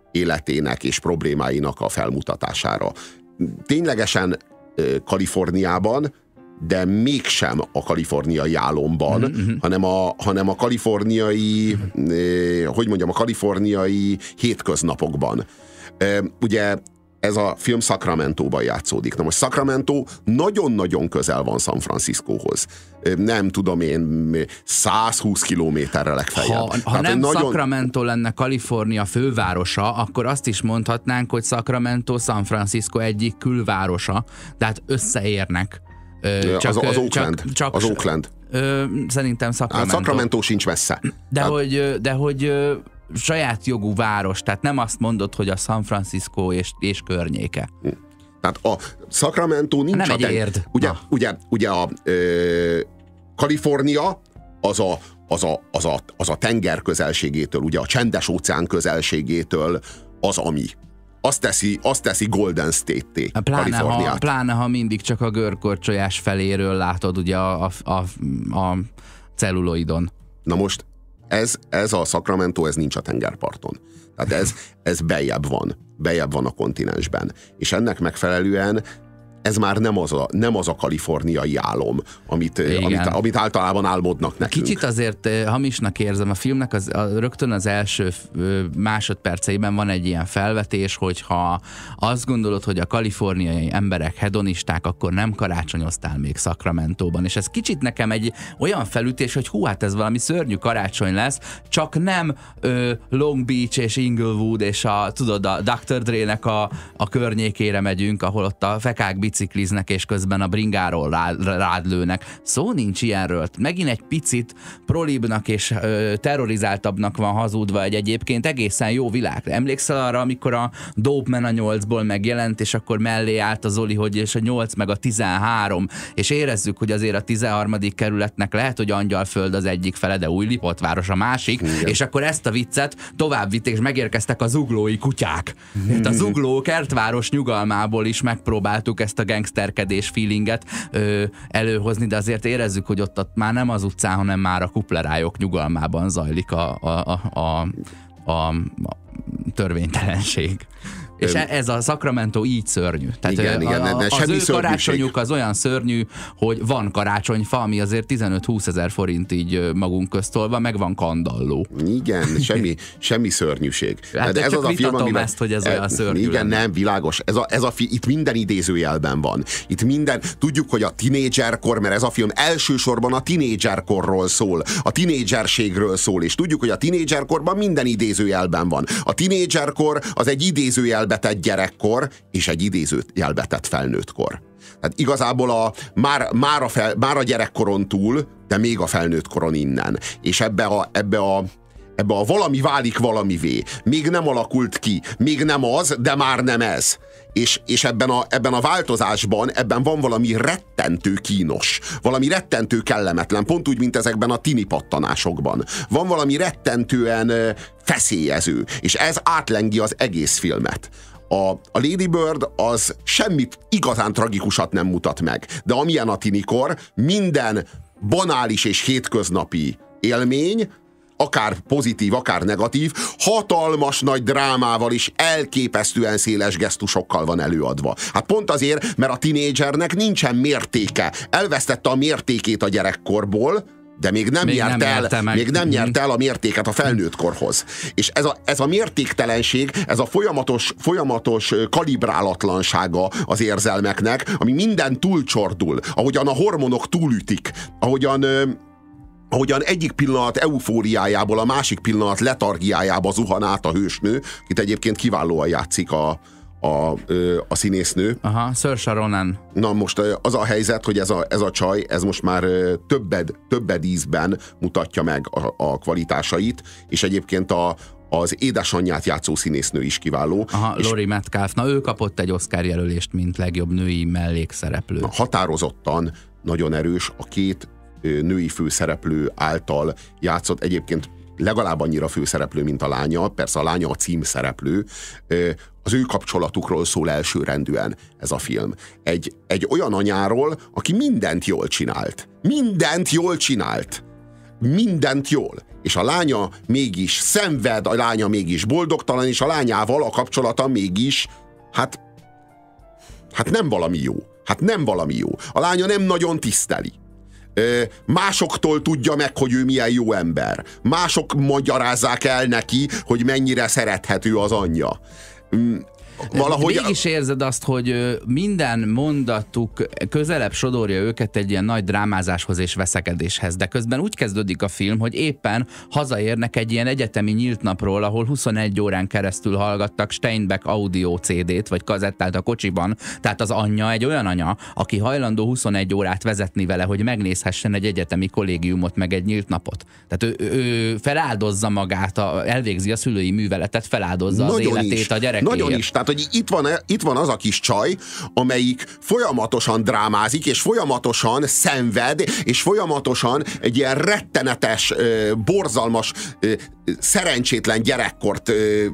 életének és problémáinak a felmutatására. Ténylegesen Kaliforniában, de mégsem a kaliforniai álomban, mm-hmm. hanem, a, hanem a kaliforniai, eh, hogy mondjam, a kaliforniai hétköznapokban. Eh, ugye ez a film Sacramento-ban játszódik. Na most Sacramento nagyon-nagyon közel van San Franciscóhoz. Nem tudom én, százhúsz kilométerre legfeljebb. Ha, ha nem nagyon... Sacramento lenne Kalifornia fővárosa, akkor azt is mondhatnánk, hogy Sacramento San Francisco egyik külvárosa, tehát összeérnek. Ö, csak, az, az Oakland. Csak, csak, az Oakland. Ö, szerintem Sacramento. Hát Sacramento sincs messze. De hát... hogy, de hogy saját jogú város, tehát nem azt mondod, hogy a San Francisco és, és környéke. Tehát a Sacramento nincs nem a... egy ten... érd. Ugye, ugye, ugye a ö, Kalifornia az a, az, a, az, a, az a tenger közelségétől, ugye a csendes óceán közelségétől az, ami. Azt teszi, azt teszi Golden State-té pláne Kaliforniát. Ha, pláne, ha mindig csak a görkorcsolyás feléről látod ugye a, a, a, a celluloidon. Na most ez, ez a Sacramento, ez nincs a tengerparton. Tehát ez, ez bejebb van. Bejebb van a kontinensben. És ennek megfelelően ez már nem az a, nem az a kaliforniai álom, amit, amit, amit általában álmodnak nekünk. Kicsit azért hamisnak érzem a filmnek, az, a, rögtön az első másodperceiben van egy ilyen felvetés, hogyha azt gondolod, hogy a kaliforniai emberek hedonisták, akkor nem karácsonyoztál még Sacramentóban. És ez kicsit nekem egy olyan felütés, hogy hú, hát ez valami szörnyű karácsony lesz, csak nem ö, Long Beach és Inglewood és a, tudod, a doktor Dre-nek a, a környékére megyünk, ahol ott a fekák bicikliznek, és közben a bringáról rád, rád lőnek. Szó nincs ilyenről. Megint egy picit prolibnak és ö, terrorizáltabbnak van hazudva egy egyébként egészen jó világ. Emlékszel arra, amikor a Dope Man a nyolcból megjelent, és akkor mellé állt a Zoli, hogy és a nyolc meg a tizenhárom, és érezzük, hogy azért a tizenharmadik kerületnek lehet, hogy Angyalföld az egyik fele, de Újlipótváros a másik, igen. És akkor ezt a viccet tovább vitték, és megérkeztek a zuglói kutyák. Mm. A zugló kertváros nyugalmából is megpróbáltuk ezt a gangsterkedés feelinget ö, előhozni, de azért érezzük, hogy ott, ott már nem az utcán, hanem már a kuplerájok nyugalmában zajlik a, a, a, a, a, a törvénytelenség. És ez a Sacramento így szörnyű. Tehát igen, igen, a, a, az ő szörnyűség. karácsonyuk az olyan szörnyű, hogy van karácsonyfa, ami azért tizenöt-húsz ezer forint így magunk köztolva, meg van kandalló. Igen, semmi, semmi szörnyűség. Hát de ez csak az a film, amiben, ezt, hogy ez e, olyan szörnyű. Igen, lenne. Nem, világos. Ez a, ez a fi, itt minden idézőjelben van. Itt minden, tudjuk, hogy a tinédzserkor, mert ez a film elsősorban a tinédzserkorról szól, a tinédzserségről szól, és tudjuk, hogy a tinédzserkorban minden idézőjelben van. A tinédzserkor az egy idézőjel betett gyerekkor, és egy idézőjelbe tett felnőttkor. Tehát igazából a, már, már, a fel, már a gyerekkoron túl, de még a felnőttkoron innen. És ebbe a, ebbe a ebbe a valami válik valamivé. Még nem alakult ki. Még nem az, de már nem ez. És, és ebben, a, ebben a változásban, ebben van valami rettentő kínos. Valami rettentő kellemetlen. Pont úgy, mint ezekben a tini pattanásokban. Van valami rettentően feszélyező. És ez átlengi az egész filmet. A, a Lady Bird az semmit igazán tragikusat nem mutat meg. De amilyen a tinikor, minden banális és hétköznapi élmény, akár pozitív, akár negatív, hatalmas nagy drámával és elképesztően széles gesztusokkal van előadva. Hát pont azért, mert a tinédzsernek nincsen mértéke. Elvesztette a mértékét a gyerekkorból, de még nem, még nyert, nem, el, még nem nyert el a mértéket a felnőttkorhoz. És ez a, ez a mértéktelenség, ez a folyamatos, folyamatos kalibrálatlansága az érzelmeknek, ami minden túlcsordul, ahogyan a hormonok túlütik, ahogyan... ahogyan egyik pillanat eufóriájából a másik pillanat letargiájába zuhan át a hősnő, itt egyébként kiválóan játszik a, a, a színésznő. Aha, Saoirse Ronan. Na most az a helyzet, hogy ez a, ez a csaj, ez most már többed, többed ízben mutatja meg a, a kvalitásait, és egyébként a az édesanyját játszó színésznő is kiváló. Aha, Laurie Metcalf. Na, ő kapott egy Oscar jelölést, mint legjobb női mellékszereplő. Határozottan nagyon erős a két női főszereplő által játszott, egyébként legalább annyira főszereplő, mint a lánya, persze a lánya a címszereplő, az ő kapcsolatukról szól elsőrendűen ez a film. Egy, egy olyan anyáról, aki mindent jól csinált. Mindent jól csinált. mindent jól, és a lánya mégis szenved, a lánya mégis boldogtalan, és a lányával a kapcsolata mégis, hát, hát nem valami jó. Hát nem valami jó. A lánya nem nagyon tiszteli. Másoktól tudja meg, hogy ő milyen jó ember. Mások magyarázzák el neki, hogy mennyire szerethető az anyja. Valahogy... Mégis érzed azt, hogy minden mondatuk közelebb sodorja őket egy ilyen nagy drámázáshoz és veszekedéshez, de közben úgy kezdődik a film, hogy éppen hazaérnek egy ilyen egyetemi nyílt napról, ahol huszonegy órán keresztül hallgattak Steinbeck audio cé dét, vagy kazettát a kocsiban, tehát az anyja egy olyan anya, aki hajlandó huszonegy órát vezetni vele, hogy megnézhessen egy egyetemi kollégiumot, meg egy nyílt napot. Tehát ő, ő feláldozza magát, a, elvégzi a szülői műveletet, feláldozza nagyon az életét is, a gyerekéért. Nagyon is, tehát hogy itt van, itt van az a kis csaj, amelyik folyamatosan drámázik, és folyamatosan szenved, és folyamatosan egy ilyen rettenetes, borzalmas, szerencsétlen gyerekkort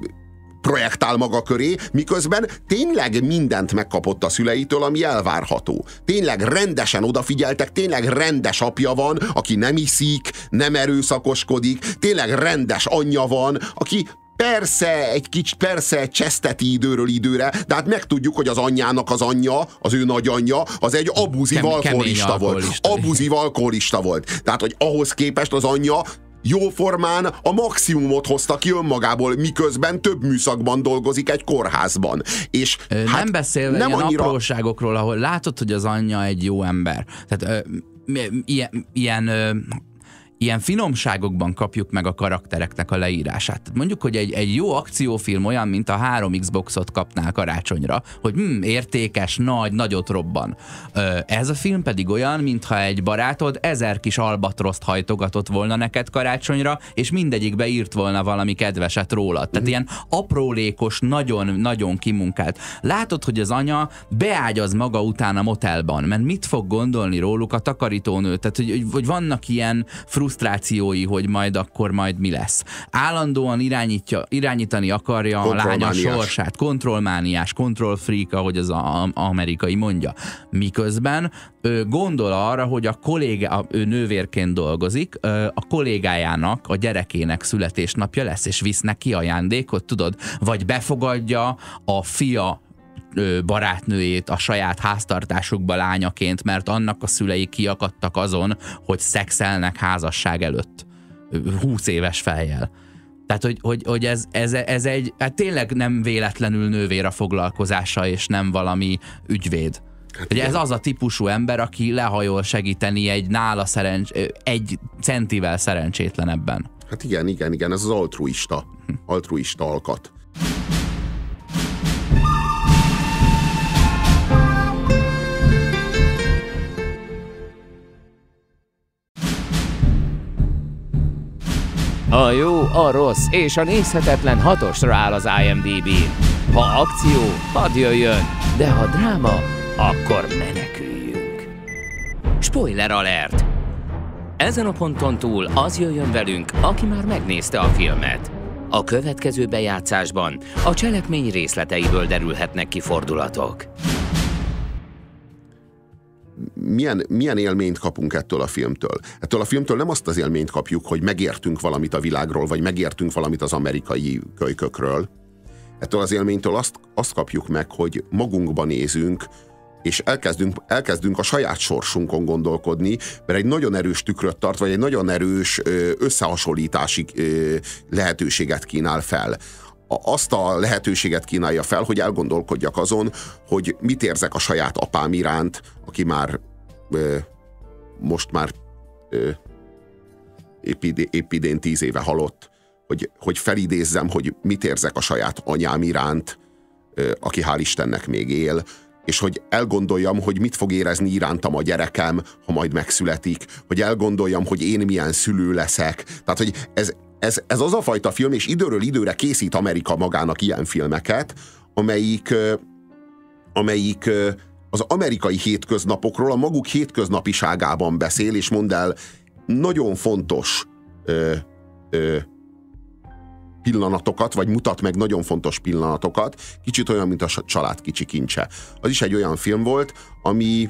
projektál maga köré, miközben tényleg mindent megkapott a szüleitől, ami elvárható. Tényleg rendesen odafigyeltek, tényleg rendes apja van, aki nem iszik, nem erőszakoskodik, tényleg rendes anyja van, aki persze egy kicsit, persze cseszteti időről időre, de hát megtudjuk, hogy az anyjának az anyja, az ő nagyanyja, az egy abuzív Kem, alkoholista volt. Abuzív alkoholista volt. Tehát, hogy ahhoz képest az anyja jóformán a maximumot hozta ki önmagából, miközben több műszakban dolgozik egy kórházban. És nem hát beszélve nem ilyen annyira... apróságokról, ahol látod, hogy az anyja egy jó ember. Tehát ö, ilyen... ilyen ö, Ilyen finomságokban kapjuk meg a karaktereknek a leírását. Mondjuk, hogy egy, egy jó akciófilm olyan, mint a három Xboxot kapnál karácsonyra, hogy hm, értékes, nagy, nagyot robban. Ez a film pedig olyan, mintha egy barátod ezer kis albatroszt hajtogatott volna neked karácsonyra, és mindegyikbe írt volna valami kedveset rólad. Tehát ilyen aprólékos, nagyon-nagyon kimunkált. Látod, hogy az anya beágyaz maga után a motelban, mert mit fog gondolni róluk a takarítónő? Tehát, hogy, hogy vannak ilyen frusztrációi, hogy majd akkor majd mi lesz. Állandóan irányítja, irányítani akarja a lánya sorsát. Kontrollmániás, kontrollfreak, ahogy az a, a, amerikai mondja. Miközben ő gondol arra, hogy a kollégá, ő nővérként dolgozik, a kollégájának, a gyerekének születésnapja lesz, és visz neki ajándékot, tudod? Vagy befogadja a fia barátnőjét a saját háztartásukba lányaként, mert annak a szülei kiakadtak azon, hogy szexelnek házasság előtt. húsz éves fejjel. Tehát, hogy, hogy, hogy ez, ez, ez egy, hát tényleg nem véletlenül nővér a foglalkozása, és nem valami ügyvéd. Hát ez az a típusú ember, aki lehajol segíteni egy nála szerencs, egy centivel szerencsétlenebben. Hát igen, igen, igen, ez az altruista, altruista alkat. A jó, a rossz és a nézhetetlen hatosra áll az I M D B-n. Ha akció, hadd jöjjön, de ha dráma, akkor meneküljünk. Spoiler alert! Ezen a ponton túl az jöjjön velünk, aki már megnézte a filmet. A következő bejátszásban a cselekmény részleteiből derülhetnek ki fordulatok. Milyen, milyen élményt kapunk ettől a filmtől? Ettől a filmtől nem azt az élményt kapjuk, hogy megértünk valamit a világról, vagy megértünk valamit az amerikai kölykökről. Ettől az élménytől azt, azt kapjuk meg, hogy magunkba nézünk, és elkezdünk, elkezdünk a saját sorsunkon gondolkodni, mert egy nagyon erős tükröt tart, vagy egy nagyon erős összehasonlítási lehetőséget kínál fel. Azt a lehetőséget kínálja fel, hogy elgondolkodjak azon, hogy mit érzek a saját apám iránt, aki már ö, most már ö, épp, idén, épp idén tíz éve halott, hogy, hogy felidézzem, hogy mit érzek a saját anyám iránt, ö, aki hál' Istennek még él, és hogy elgondoljam, hogy mit fog érezni irántam a gyerekem, ha majd megszületik, hogy elgondoljam, hogy én milyen szülő leszek. Tehát, hogy ez Ez, ez az a fajta film, és időről időre készít Amerika magának ilyen filmeket, amelyik, amelyik az amerikai hétköznapokról, a maguk hétköznapiságában beszél, és mond el nagyon fontos ö, ö, pillanatokat, vagy mutat meg nagyon fontos pillanatokat, kicsit olyan, mint a Család kicsi kincse. Az is egy olyan film volt, ami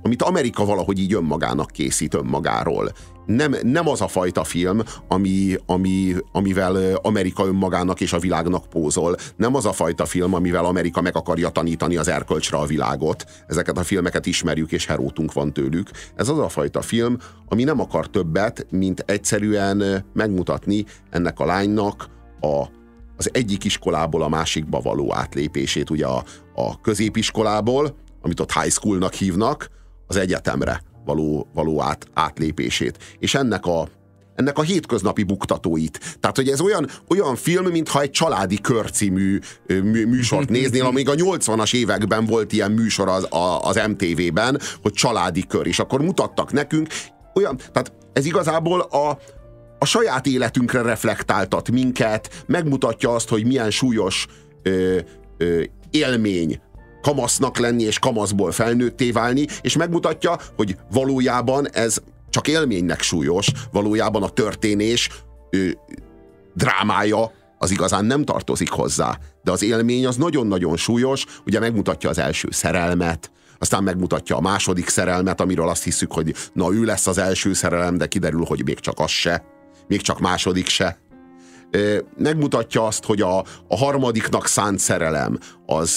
amit Amerika valahogy így önmagának készít önmagáról. Nem, nem az a fajta film, ami, ami, amivel Amerika önmagának és a világnak pózol. Nem az a fajta film, amivel Amerika meg akarja tanítani az erkölcsre a világot. Ezeket a filmeket ismerjük, és herótunk van tőlük. Ez az a fajta film, ami nem akar többet, mint egyszerűen megmutatni ennek a lánynak a, az egyik iskolából a másikba való átlépését. Ugye a, a középiskolából, amit ott high schoolnak hívnak, az egyetemre való, való át, átlépését. És ennek a, ennek a hétköznapi buktatóit. Tehát, hogy ez olyan, olyan film, mintha egy Családi Kör című mű, műsort néznél, amíg a nyolcvanas években volt ilyen műsor az, a, az em té vében, hogy Családi Kör, és akkor mutattak nekünk olyan, tehát ez igazából a, a saját életünkre reflektáltat minket, megmutatja azt, hogy milyen súlyos ö, ö, élmény kamasznak lenni, és kamaszból felnőtté válni, és megmutatja, hogy valójában ez csak élménynek súlyos, valójában a történés ö, drámája az igazán nem tartozik hozzá. De az élmény az nagyon-nagyon súlyos, ugye megmutatja az első szerelmet, aztán megmutatja a második szerelmet, amiről azt hiszük, hogy na ő lesz az első szerelem, de kiderül, hogy még csak az se, még csak második se. Megmutatja azt, hogy a, a harmadiknak szánt szerelem az,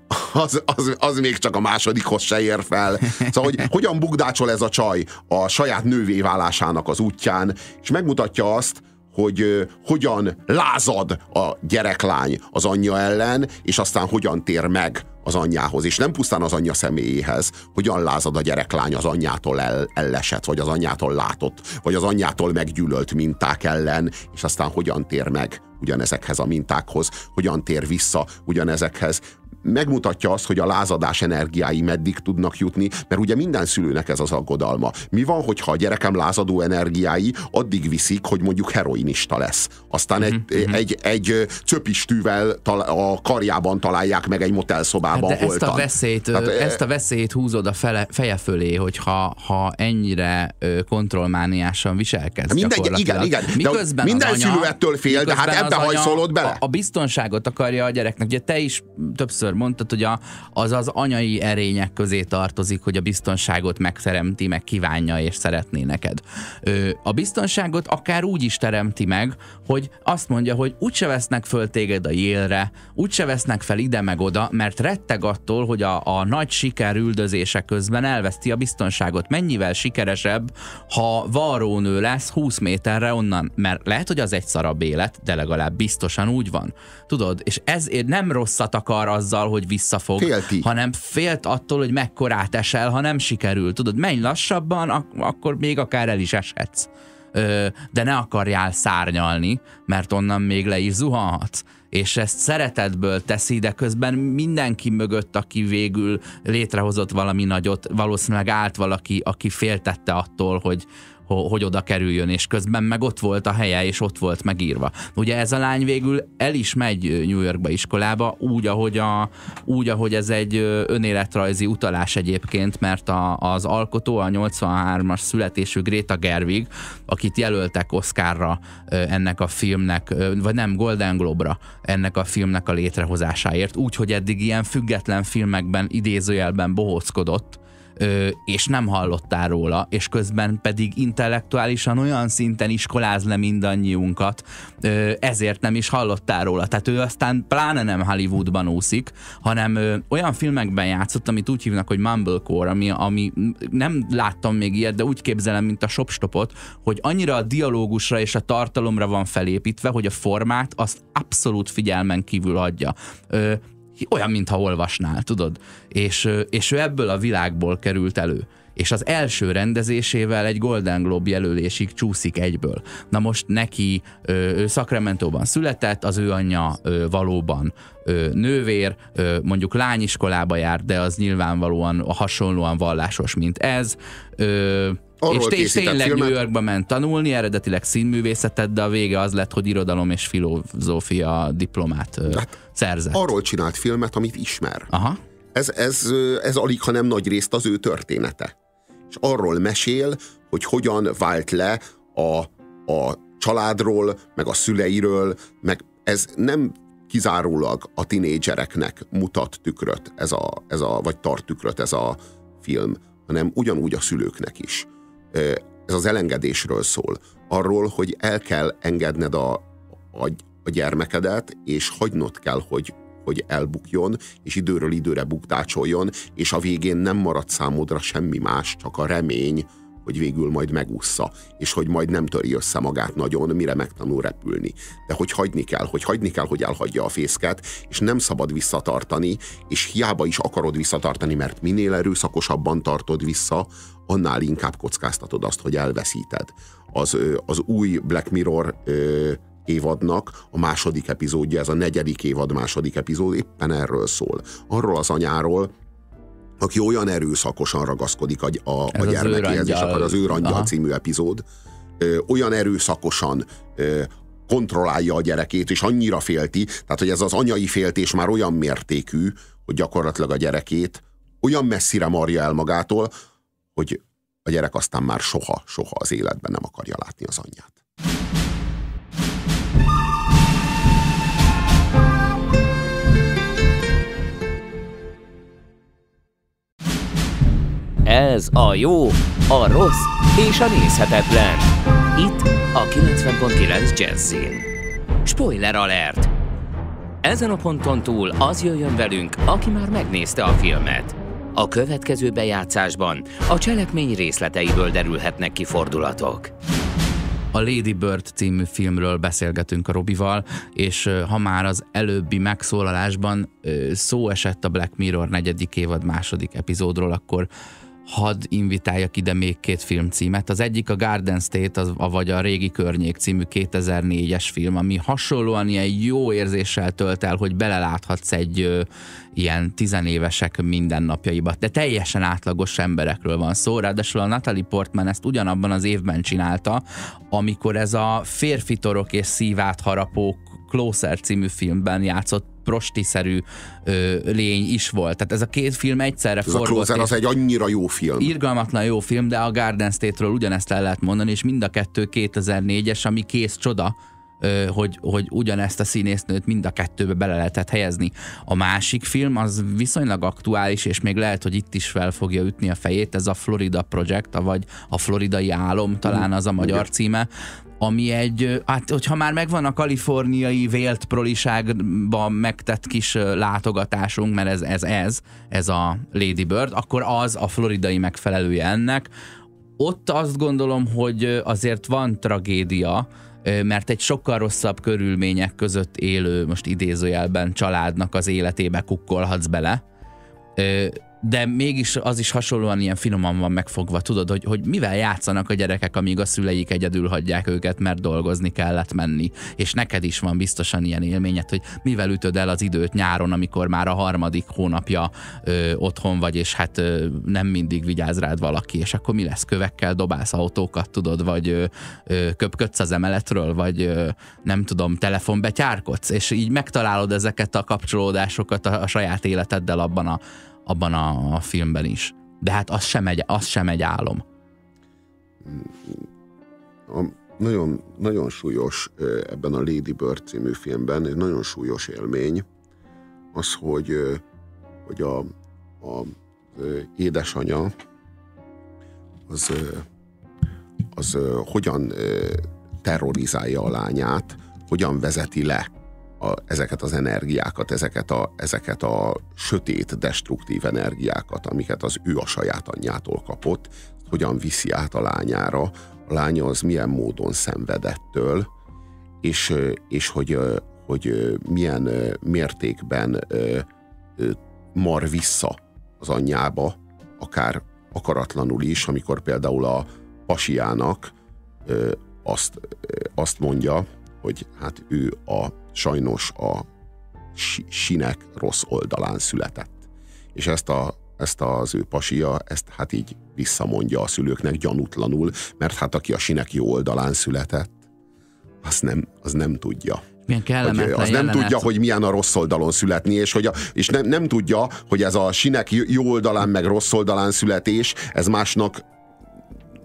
az, az, az még csak a másodikhoz se ér fel. Szóval, hogy hogyan bukdácsol ez a csaj a saját nővé válásának az útján, és megmutatja azt, hogy uh, hogyan lázad a gyereklány az anyja ellen, és aztán hogyan tér meg az anyjához, és nem pusztán az anyja személyéhez, hogyan lázad a gyereklány az anyjától el, ellesett, vagy az anyjától látott, vagy az anyjától meggyűlölt minták ellen, és aztán hogyan tér meg ugyanezekhez a mintákhoz, hogyan tér vissza ugyanezekhez. Megmutatja azt, hogy a lázadás energiái meddig tudnak jutni, mert ugye minden szülőnek ez az aggodalma. Mi van, hogyha a gyerekem lázadó energiái addig viszik, hogy mondjuk heroinista lesz. Aztán egy, uh-huh. egy, egy cöpistűvel a karjában találják meg egy motelszobában hát de holtan. Ezt a veszélyt, Tehát, ezt a veszélyt húzod a fele, feje fölé, hogyha ha ennyire kontrollmániásan viselkedsz minden, igen, igen. Miközben minden anya, szülő ettől fél, de hát ebbe hajszolod bele. A, a biztonságot akarja a gyereknek. Ugye te is többször mondtad, hogy a, az az anyai erények közé tartozik, hogy a biztonságot megteremti, meg kívánja és szeretné neked. Ö, a biztonságot akár úgy is teremti meg, hogy azt mondja, hogy úgyse vesznek föl téged a Yale-re, úgyse vesznek fel ide meg oda, mert retteg attól, hogy a, a nagy siker üldözése közben elveszti a biztonságot. Mennyivel sikeresebb, ha varrónő lesz húsz méterre onnan, mert lehet, hogy az egy szarabb élet, de legalább biztosan úgy van. Tudod, és ezért nem rosszat akar azzal, hogy visszafog, Félti. hanem félt attól, hogy mekkorát esel, ha nem sikerül. Tudod, menj lassabban, ak- akkor még akár el is eshetsz. Ö, de ne akarjál szárnyalni, mert onnan még le is zuhanhatsz. És ezt szeretetből teszi, de közben mindenki mögött, aki végül létrehozott valami nagyot, valószínűleg állt valaki, aki féltette attól, hogy hogy oda kerüljön, és közben meg ott volt a helye, és ott volt megírva. Ugye ez a lány végül el is megy New Yorkba iskolába, úgy, ahogy, a, úgy, ahogy ez egy önéletrajzi utalás egyébként, mert a, az alkotó, a nyolcvanhármas születésű Greta Gerwig, akit jelöltek Oscarra ennek a filmnek, vagy nem, Golden Globe-ra ennek a filmnek a létrehozásáért, úgy, hogy eddig ilyen független filmekben, idézőjelben bohóckodott, és nem hallottál róla, és közben pedig intellektuálisan olyan szinten iskoláz le mindannyiunkat, ezért nem is hallottál róla. Tehát ő aztán pláne nem Hollywoodban úszik, hanem olyan filmekben játszott, amit úgy hívnak, hogy mumblecore, ami, ami nem láttam még ilyet, de úgy képzelem, mint a Shopstopot, hogy annyira a dialógusra és a tartalomra van felépítve, hogy a formát azt abszolút figyelmen kívül hagyja. Olyan, mintha olvasnál, tudod? És, és ő ebből a világból került elő. És az első rendezésével egy Golden Globe jelölésig csúszik egyből. Na most neki ő Sacramento-ban született, az ő anyja valóban nővér, mondjuk lányiskolába jár, de az nyilvánvalóan hasonlóan vallásos, mint ez. Arról és tényleg filmet. New Yorkba ment tanulni, eredetileg színművészetet, de a vége az lett, hogy irodalom és filozófia diplomát hát, szerzett. Arról csinált filmet, amit ismer. Aha. Ez, ez, ez alig, ha nem nagy részt az ő története. És arról mesél, hogy hogyan vált le a, a családról, meg a szüleiről, meg ez nem kizárólag a tinédzsereknek mutat tükröt, ez a, ez a, vagy tart tükröt ez a film, hanem ugyanúgy a szülőknek is. Ez az elengedésről szól. Arról, hogy el kell engedned a, a, a gyermekedet, és hagynod kell, hogy, hogy elbukjon, és időről időre bukdácsoljon, és a végén nem marad számodra semmi más, csak a remény, hogy végül majd megússza, és hogy majd nem töri össze magát nagyon, mire megtanul repülni. De hogy hagyni kell, hogy hagyni kell, hogy elhagyja a fészket, és nem szabad visszatartani, és hiába is akarod visszatartani, mert minél erőszakosabban tartod vissza, annál inkább kockáztatod azt, hogy elveszíted. Az, az új Black Mirror ö, évadnak a második epizódja, ez a negyedik évad második epizód éppen erről szól. Arról az anyáról, aki olyan erőszakosan ragaszkodik a, a, a gyermekéhez, és akkor az Őrangyal című epizód, ö, olyan erőszakosan ö, kontrollálja a gyerekét, és annyira félti, tehát hogy ez az anyai féltés már olyan mértékű, hogy gyakorlatilag a gyerekét olyan messzire marja el magától, hogy a gyerek aztán már soha, soha az életben nem akarja látni az anyját. Ez a jó, a rossz és a nézhetetlen. Itt a kilencven pont kilenc Jazzin. Spoiler alert! Ezen a ponton túl az jöjjön velünk, aki már megnézte a filmet. A következő bejátszásban a cselekmény részleteiből derülhetnek ki fordulatok. A Lady Bird című filmről beszélgetünk a Robival, és ha már az előbbi megszólalásban szó esett a Black Mirror negyedik évad második epizódról, akkor hadd invitáljak ide még két filmcímet. Az egyik a Garden State, az, vagy a Régi Környék című kétezer-négyes film, ami hasonlóan ilyen jó érzéssel tölt el, hogy beleláthatsz egy ö, ilyen tizenévesek mindennapjaiba. De teljesen átlagos emberekről van szó, ráadásul a Natalie Portman ezt ugyanabban az évben csinálta, amikor ez a férfitorok és szívát harapó Closer című filmben játszott prostiszerű ö, lény is volt. Tehát ez a két film egyszerre forgott. Ez a Closer az egy annyira jó film. Irgalmatlan jó film, de a Garden State-ről ugyanezt el lehet mondani, és mind a kettő kétezer-négyes, ami kész csoda, ö, hogy, hogy ugyanezt a színésznőt mind a kettőbe bele lehetett helyezni. A másik film az viszonylag aktuális, és még lehet, hogy itt is fel fogja ütni a fejét, ez a Florida Project, vagy a Floridai Álom, talán az a magyar címe, ami egy, hát hogyha már megvan a kaliforniai vélt proliságban megtett kis látogatásunk, mert ez, ez ez, ez a Lady Bird, akkor az a floridai megfelelője ennek. Ott azt gondolom, hogy azért van tragédia, mert egy sokkal rosszabb körülmények között élő, most idézőjelben családnak az életébe kukkolhatsz bele, de mégis az is hasonlóan ilyen finoman van megfogva, tudod, hogy, hogy mivel játszanak a gyerekek, amíg a szüleik egyedül hagyják őket, mert dolgozni kellett menni. És neked is van biztosan ilyen élményed, hogy mivel ütöd el az időt nyáron, amikor már a harmadik hónapja ö, otthon vagy, és hát ö, nem mindig vigyáz rád valaki, és akkor mi lesz? Kövekkel dobálsz autókat, tudod, vagy ö, ö, köpködsz az emeletről, vagy ö, nem tudom, telefonbetyárkodsz, és így megtalálod ezeket a kapcsolódásokat a, a saját életeddel abban a abban a, a filmben is. De hát az sem egy, az sem egy álom. A, nagyon, nagyon súlyos ebben a Lady Bird című filmben, egy nagyon súlyos élmény az, hogy, hogy a, a édesanyja az, az hogyan terrorizálja a lányát, hogyan vezeti le A, ezeket az energiákat, ezeket a, ezeket a sötét, destruktív energiákat, amiket az ő a saját anyjától kapott, hogyan viszi át a lányára, a lánya az milyen módon szenvedettől, és, és hogy, hogy milyen mértékben mar vissza az anyjába, akár akaratlanul is, amikor például a pasiának azt, azt mondja, hogy hát ő a sajnos a sinek rossz oldalán született. És ezt, a, ezt az ő pasia, ezt hát így visszamondja a szülőknek gyanútlanul, mert hát aki a sinek jó oldalán született, az nem, az nem tudja. Milyen kellemetlen az nem tudja, hogy milyen a rossz oldalon születni, és, hogy a, és nem, nem tudja, hogy ez a sinek jó oldalán meg rossz oldalán születés, ez másnak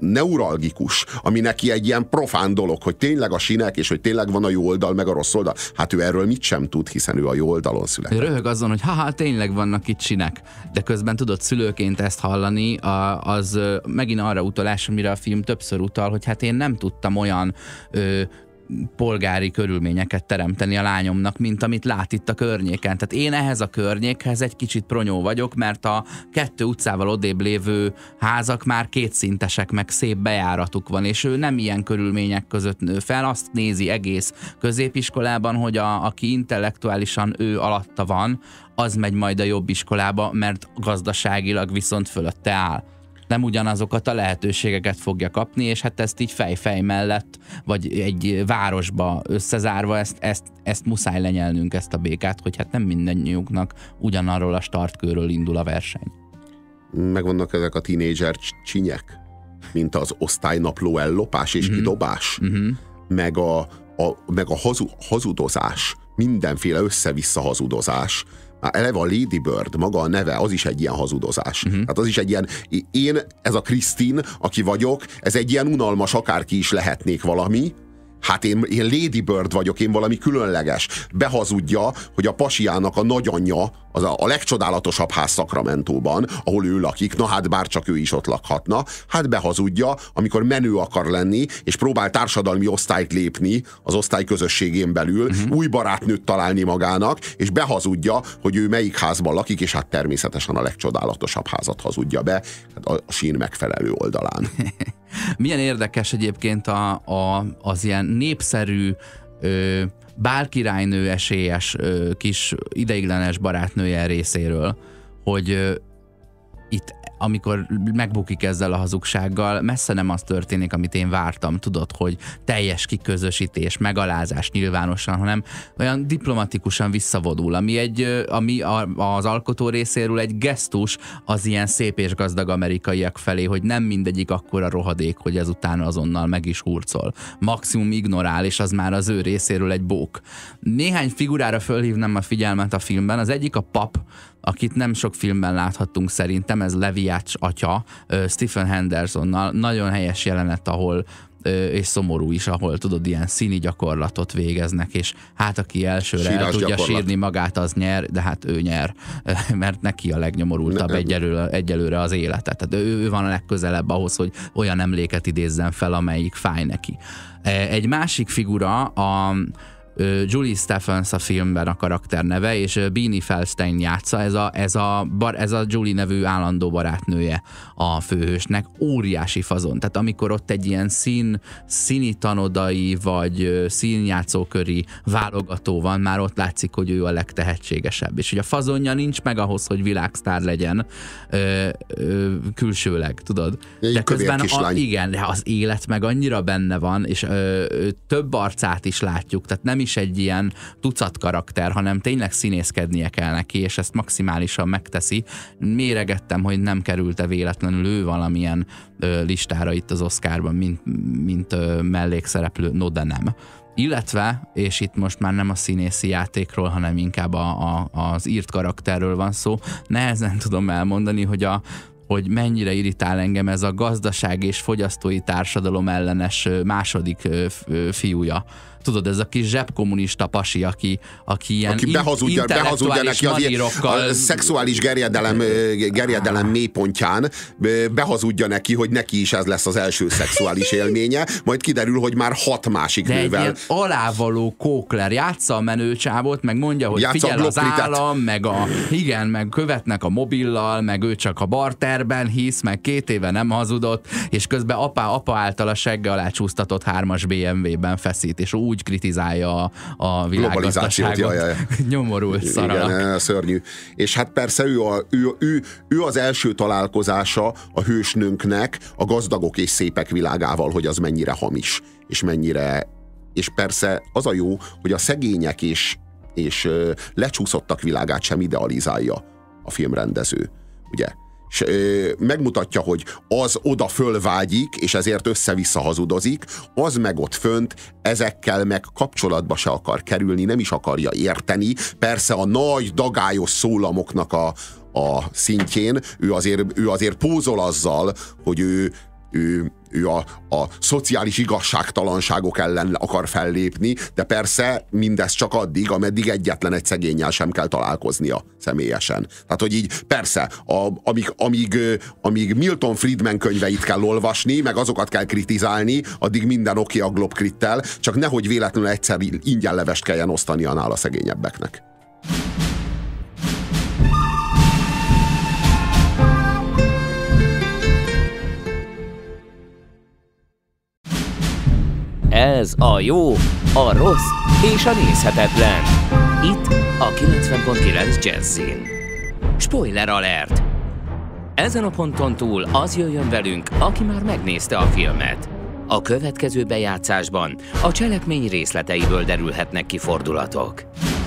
neuralgikus, ami neki egy ilyen profán dolog, hogy tényleg a sinek, és hogy tényleg van a jó oldal, meg a rossz oldal. Hát ő erről mit sem tud, hiszen ő a jó oldalon született. Röhög azon, hogy haha, tényleg vannak itt sinek. De közben tudod szülőként ezt hallani, az megint arra utalás, amire a film többször utal, hogy hát én nem tudtam olyan ö, polgári körülményeket teremteni a lányomnak, mint amit lát itt a környéken. Tehát én ehhez a környékhez egy kicsit pronyó vagyok, mert a kettő utcával odébb lévő házak már kétszintesek, meg szép bejáratuk van, és ő nem ilyen körülmények között nő fel, azt nézi egész középiskolában, hogy a, aki intellektuálisan ő alatta van, az megy majd a jobb iskolába, mert gazdaságilag viszont fölötte áll. Nem ugyanazokat a lehetőségeket fogja kapni, és hát ezt így fej-fej mellett, vagy egy városba összezárva, ezt, ezt, ezt muszáj lenyelnünk, ezt a békát, hogy hát nem mindannyiuknak ugyanarról a startkőről indul a verseny. Megvannak ezek a tínédzser csinyek, mint az osztálynapló ellopás és uh-huh. kidobás, uh-huh. meg a, a, meg a hazu, hazudozás, mindenféle össze-vissza hazudozás. Már eleve a Lady Bird, maga a neve, az is egy ilyen hazudozás. Uh-huh. Tehát az is egy ilyen, én, ez a Christine, aki vagyok, ez egy ilyen unalmas, akárki is lehetnék valami. Hát én, én Lady Bird vagyok, én valami különleges. Behazudja, hogy a pasiának a nagyanyja, az a, a legcsodálatosabb ház Sacramentóban, ahol ő lakik, na hát bárcsak ő is ott lakhatna, hát behazudja, amikor menő akar lenni, és próbál társadalmi osztályt lépni az osztály közösségén belül, uh-huh. új barátnőt találni magának, és behazudja, hogy ő melyik házban lakik, és hát természetesen a legcsodálatosabb házat hazudja be, hát a, a sín megfelelő oldalán. Milyen érdekes egyébként a, a, az ilyen népszerű ö, bálkirálynő esélyes ö, kis ideiglenes barátnője részéről, hogy ö, itt amikor megbukik ezzel a hazugsággal, messze nem az történik, amit én vártam, tudod, hogy teljes kiközösítés, megalázás nyilvánosan, hanem olyan diplomatikusan visszavonul, ami, egy, ami az alkotó részéről egy gesztus az ilyen szép és gazdag amerikaiak felé, hogy nem mindegyik akkora rohadék, hogy ezután azonnal meg is hurcol. Maximum ignorál, és az már az ő részéről egy bók. Néhány figurára fölhívnám a figyelmet a filmben, az egyik a pap, akit nem sok filmben láthattunk szerintem, ez Leviács atya, Stephen Hendersonnal, nagyon helyes jelenet, ahol és szomorú is, ahol tudod, ilyen színi gyakorlatot végeznek, és hát aki elsőre el tudja gyakorlat. sírni magát, az nyer, de hát ő nyer, mert neki a legnyomorultabb ne, egyelőre, egyelőre az élete. Tehát ő, ő van a legközelebb ahhoz, hogy olyan emléket idézzen fel, amelyik fáj neki. Egy másik figura, a Julie Stephens a filmben a karakter neve, és Beanie Feldstein játsza, ez a, ez, a bar, ez a Julie nevű állandó barátnője a főhősnek, óriási fazon. Tehát amikor ott egy ilyen szín, színi tanodai, vagy színjátszóköri válogató van, már ott látszik, hogy ő a legtehetségesebb. És hogy a fazonja nincs meg ahhoz, hogy világsztár legyen ö, ö, külsőleg, tudod? Egy de közben a, igen, de az élet meg annyira benne van, és ö, ö, több arcát is látjuk, tehát nem is egy ilyen tucat karakter, hanem tényleg színészkednie kell neki, és ezt maximálisan megteszi. Méregettem, hogy nem került-e véletlenül ő valamilyen ö, listára itt az Oscarban, mint, mint ö, mellékszereplő, no de nem. Illetve, és itt most már nem a színészi játékról, hanem inkább a, a, az írt karakterről van szó, nehezen tudom elmondani, hogy a hogy mennyire irritál engem ez a gazdaság és fogyasztói társadalom ellenes második fiúja. Tudod, ez a kis zsebkommunista pasi, aki, aki ilyen aki behazudja, in- behazudja neki az ilyen, a szexuális gerjedelem, gerjedelem mélypontján, behazudja neki, hogy neki is ez lesz az első szexuális élménye, majd kiderül, hogy már hat másik de nővel. Egy ilyen alávaló kókler, játsza a menőcsávot, meg mondja, hogy játsza figyel az állam, meg a, igen, meg követnek a mobillal, meg ő csak a barterben hisz, meg két éve nem hazudott, és közben apa, apa által a segge alá csúsztatott hármas bé em vé-ben feszít, és úgy kritizálja a, a világgazdaságot. Ja, ja, ja. Nyomorult szaralak. Igen, szörnyű. És hát persze ő, a, ő, ő, ő az első találkozása a hősnőnknek a gazdagok és szépek világával, hogy az mennyire hamis, és mennyire... És persze az a jó, hogy a szegények és, és lecsúszottak világát sem idealizálja a filmrendező. Ugye? És ö, megmutatja, hogy az oda fölvágyik, és ezért össze-vissza hazudozik, az meg ott fönt ezekkel meg kapcsolatba se akar kerülni, nem is akarja érteni. Persze a nagy, dagályos szólamoknak a, a szintjén ő azért, ő azért pózol azzal, hogy ő, ő, ő a, a szociális igazságtalanságok ellen akar fellépni, de persze mindez csak addig, ameddig egyetlen egy szegénnyel sem kell találkoznia személyesen. Tehát, hogy így persze, a, amíg, amíg, amíg Milton Friedman könyveit kell olvasni, meg azokat kell kritizálni, addig minden oké a Globkrittel, csak nehogy véletlenül egyszer ingyen levest kelljen osztani a nála szegényebbeknek. Ez a jó, a rossz és a nézhetetlen. Itt a kilencven pont kilenc Jazzin. Spoiler alert! Ezen a ponton túl az jöjjön velünk, aki már megnézte a filmet. A következő bejátszásban a cselekmény részleteiből derülhetnek ki fordulatok.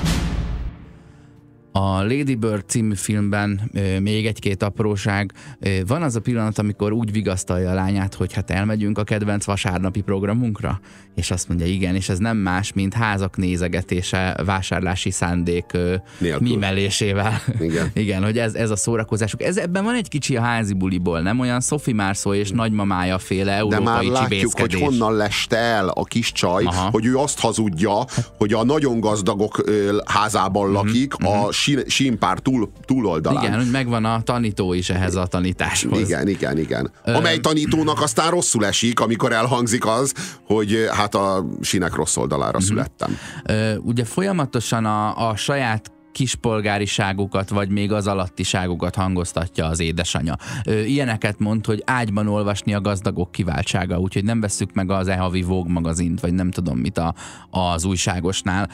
A Lady Bird című filmben e, még egy-két apróság. E, van az a pillanat, amikor úgy vigasztalja a lányát, hogy hát elmegyünk a kedvenc vasárnapi programunkra, és azt mondja igen, és ez nem más, mint házak nézegetése, vásárlási szándék e, mímelésével. Igen. Igen, hogy ez, ez a szórakozásuk. Ez, ebben van egy kicsi a házi buliból, nem olyan Sophie Marceau és nagymamája féle európai csibészkedés. De már látjuk, hogy honnan leste el a kis csaj, aha, hogy ő azt hazudja, hogy a nagyon gazdagok ö, házában lakik, mm-hmm. a sínpár túl, túloldalán. Igen, hogy megvan a tanító is ehhez a tanításhoz. Igen, igen, igen. Amely tanítónak aztán rosszul esik, amikor elhangzik az, hogy hát a sínek rossz oldalára születtem. Ugye folyamatosan a, a saját kispolgáriságukat, vagy még az alattiságukat hangoztatja az édesanyja. Ilyeneket mond, hogy ágyban olvasni a gazdagok kiváltsága, úgyhogy nem vesszük meg az e-havi Vogue magazint, vagy nem tudom mit a, az újságosnál.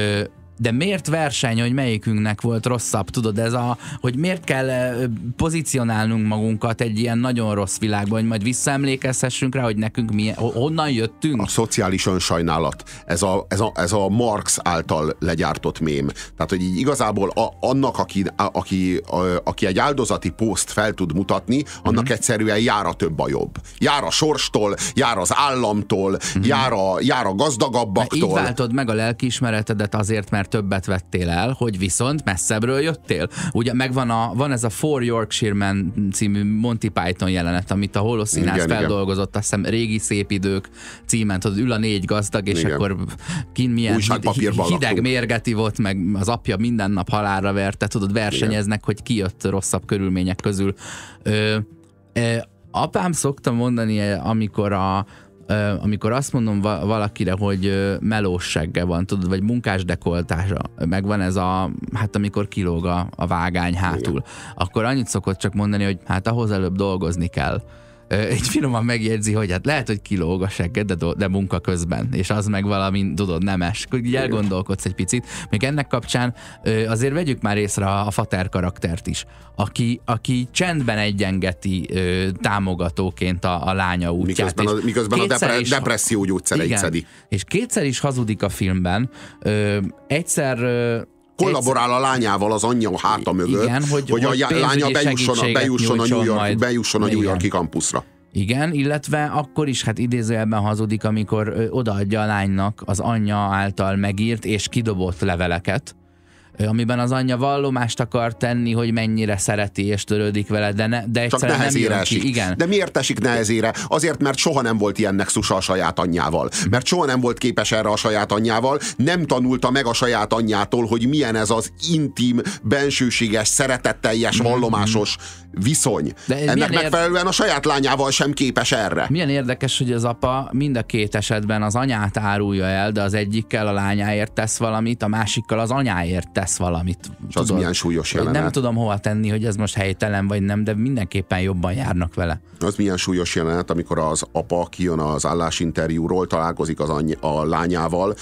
De miért verseny, hogy melyikünknek volt rosszabb? Tudod, ez a, hogy miért kell pozícionálnunk magunkat egy ilyen nagyon rossz világban, hogy majd visszaemlékezhessünk rá, hogy nekünk milyen, honnan jöttünk? A szociális önsajnálat. Ez a, ez a, ez a Marx által legyártott mém. Tehát, hogy így igazából a, annak, aki, a, aki, a, aki egy áldozati pószt fel tud mutatni, annak mm-hmm. egyszerűen jár a több a jobb. Jár a sorstól, jár az államtól, mm-hmm. jár, a, jár a gazdagabbaktól. Így váltod meg a lelkiismeretedet azért, mert többet vettél el, hogy viszont messzebbről jöttél. Ugye megvan a, van ez a Four Yorkshiremen című Monty Python jelenet, amit a Holoszínház feldolgozott, igen. Azt hiszem régi szép idők címen, tudod, ül a négy gazdag, és igen. akkor kin milyen hideg laktunk. Mérget ivott, meg az apja minden nap halálra verte, tudod, versenyeznek, igen. hogy ki jött rosszabb körülmények közül. Ö, ö, apám szokta mondani, amikor a Uh, amikor azt mondom va- valakire, hogy uh, melós segge van, tudod, vagy munkás dekoltása, megvan ez a, hát amikor kilóg a, a vágány hátul, igen. akkor annyit szokott csak mondani, hogy hát ahhoz előbb dolgozni kell. Uh, így finoman megjegyzi, hogy hát lehet, hogy kilóg a segged, de, do- de munka közben, és az meg valami, tudod, nemes. Akkor így elgondolkodsz egy picit. Még ennek kapcsán uh, azért vegyük már észre a, a fater karaktert is, aki, aki csendben egyengeti uh, támogatóként a, a lánya útját. Miközben a, miközben a depre- depresszió gyógyszereit szedi. És kétszer is hazudik a filmben. Uh, egyszer... Uh, kollaborál a lányával az anyja háta mögött, igen, hogy, hogy, hogy a lánya bejusson a, bejusson a New, York, bejusson a New York-i kampuszra. Igen, illetve akkor is hát idézőjelben hazudik, amikor ö, odaadja a lánynak az anyja által megírt és kidobott leveleket, ö, amiben az anyja vallomást akar tenni, hogy mennyire szereti és törődik vele, de, ne, de egyszerűen nem jön esik. ki. Igen. De miért esik nehezére? Azért, mert soha nem volt ilyen nexusa a saját anyjával. Mert soha nem volt képes erre a saját anyjával, nem tanulta meg a saját anyjától, hogy milyen ez az intim, bensőséges, szeretetteljes, vallomásos viszony. De ennek megfelelően érde... a saját lányával sem képes erre. Milyen érdekes, hogy az apa mind a két esetben az anyát árulja el, de az egyikkel a lányáért tesz valamit, a másikkal az anyáért tesz valamit. És az milyen súlyos jelenet. Nem tudom hova tenni, hogy ez most helytelen vagy nem, de mindenképpen jobban járnak vele. Az milyen súlyos jelenet, amikor az apa kijön az állásinterjúról, találkozik az any- a lányával,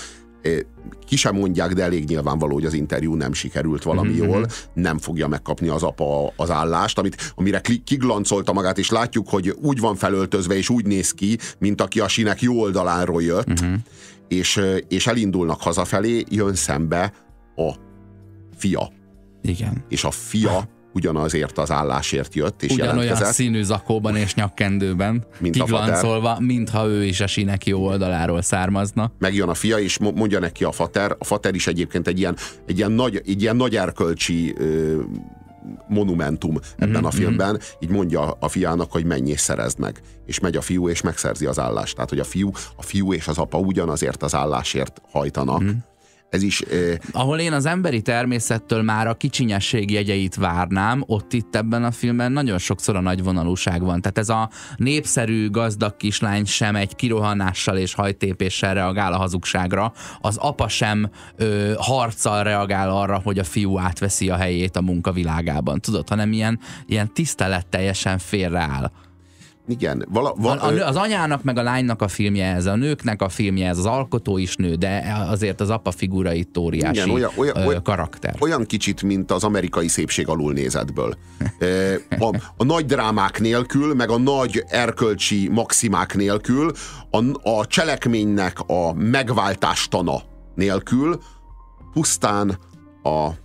ki sem mondják, de elég nyilvánvaló, hogy az interjú nem sikerült valami mm-hmm. jól, nem fogja megkapni az apa az állást, amit, amire kiglancolta magát, és látjuk, hogy úgy van felöltözve, és úgy néz ki, mint aki a sínek jó oldaláról jött, mm-hmm. és, és elindulnak hazafelé, jön szembe a fia. Igen. És a fia ugyanazért az állásért jött, és ugyanolyan jelentkezett. Színű zakóban és nyakkendőben, mint kiglancolva, mintha ő is a sínek jó oldaláról származna. Megjön a fia, és mondja neki a fater, a fater is egyébként egy ilyen, egy ilyen, nagy, egy ilyen nagy erkölcsi ö, monumentum ebben mm-hmm. a filmben, így mondja a fiának, hogy menj és szerezd meg. És megy a fiú, és megszerzi az állást. Tehát, hogy a fiú, a fiú és az apa ugyanazért az állásért hajtanak. Mm. Ez is... Eh... Ahol én az emberi természettől már a kicsinyesség jegyeit várnám, ott itt ebben a filmben nagyon sokszor a nagyvonalúság van. Tehát ez a népszerű, gazdag kislány sem egy kirohanással és hajtépéssel reagál a hazugságra. Az apa sem ö, harccal reagál arra, hogy a fiú átveszi a helyét a munkavilágában. Tudod, hanem ilyen, ilyen tiszteletteljesen félreáll. Igen. Vala, vala, a, a, az anyának meg a lánynak a filmje ez, a nőknek a filmje ez, az alkotó is nő, de azért az apa figura itt óriási igen, olyan, olyan, ö, olyan, karakter. Olyan kicsit, mint az amerikai szépség alulnézetből. a, a nagy drámák nélkül, meg a nagy erkölcsi maximák nélkül, a, a cselekménynek a megváltástana nélkül pusztán a,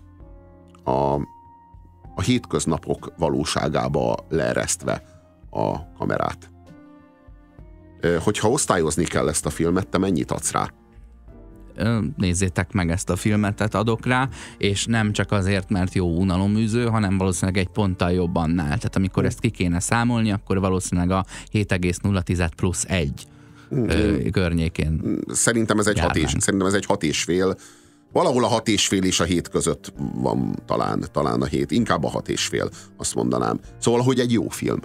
a, a hétköznapok valóságába leeresztve a kamerát. Hogyha osztályozni kell ezt a filmet, te mennyit adsz rá? Nézzétek meg ezt a filmet, tehát adok rá, és nem csak azért, mert jó unaloműző, hanem valószínűleg egy ponttal jobb annál. Tehát amikor ezt ki kéne számolni, akkor valószínűleg a hét egész nulla plusz egy mm. környékén. Szerintem ez egy hat és, szerintem ez egy hat és fél. Valahol a hat és fél és a hét között van talán, talán a hét. Inkább a hat és fél, azt mondanám. Szóval, hogy egy jó film.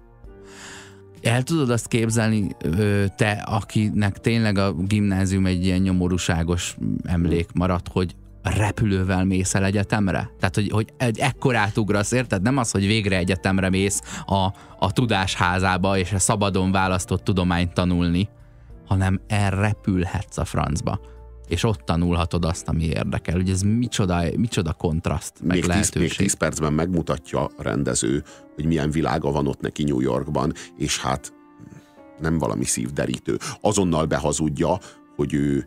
El tudod azt képzelni, te, akinek tényleg a gimnázium egy ilyen nyomorúságos emlék maradt, hogy repülővel mész el egyetemre? Tehát, hogy, hogy egy ekkorát ugrasz, érted? Nem az, hogy végre egyetemre mész a, a tudásházába, és a szabadon választott tudományt tanulni, hanem elrepülhetsz a francba. És ott tanulhatod azt, ami érdekel. Ugye ez micsoda, micsoda kontraszt, meg még lehetőség. Tíz, még tíz percben megmutatja a rendező, hogy milyen világa van ott neki New Yorkban, és hát nem valami szívderítő. Azonnal behazudja, hogy ő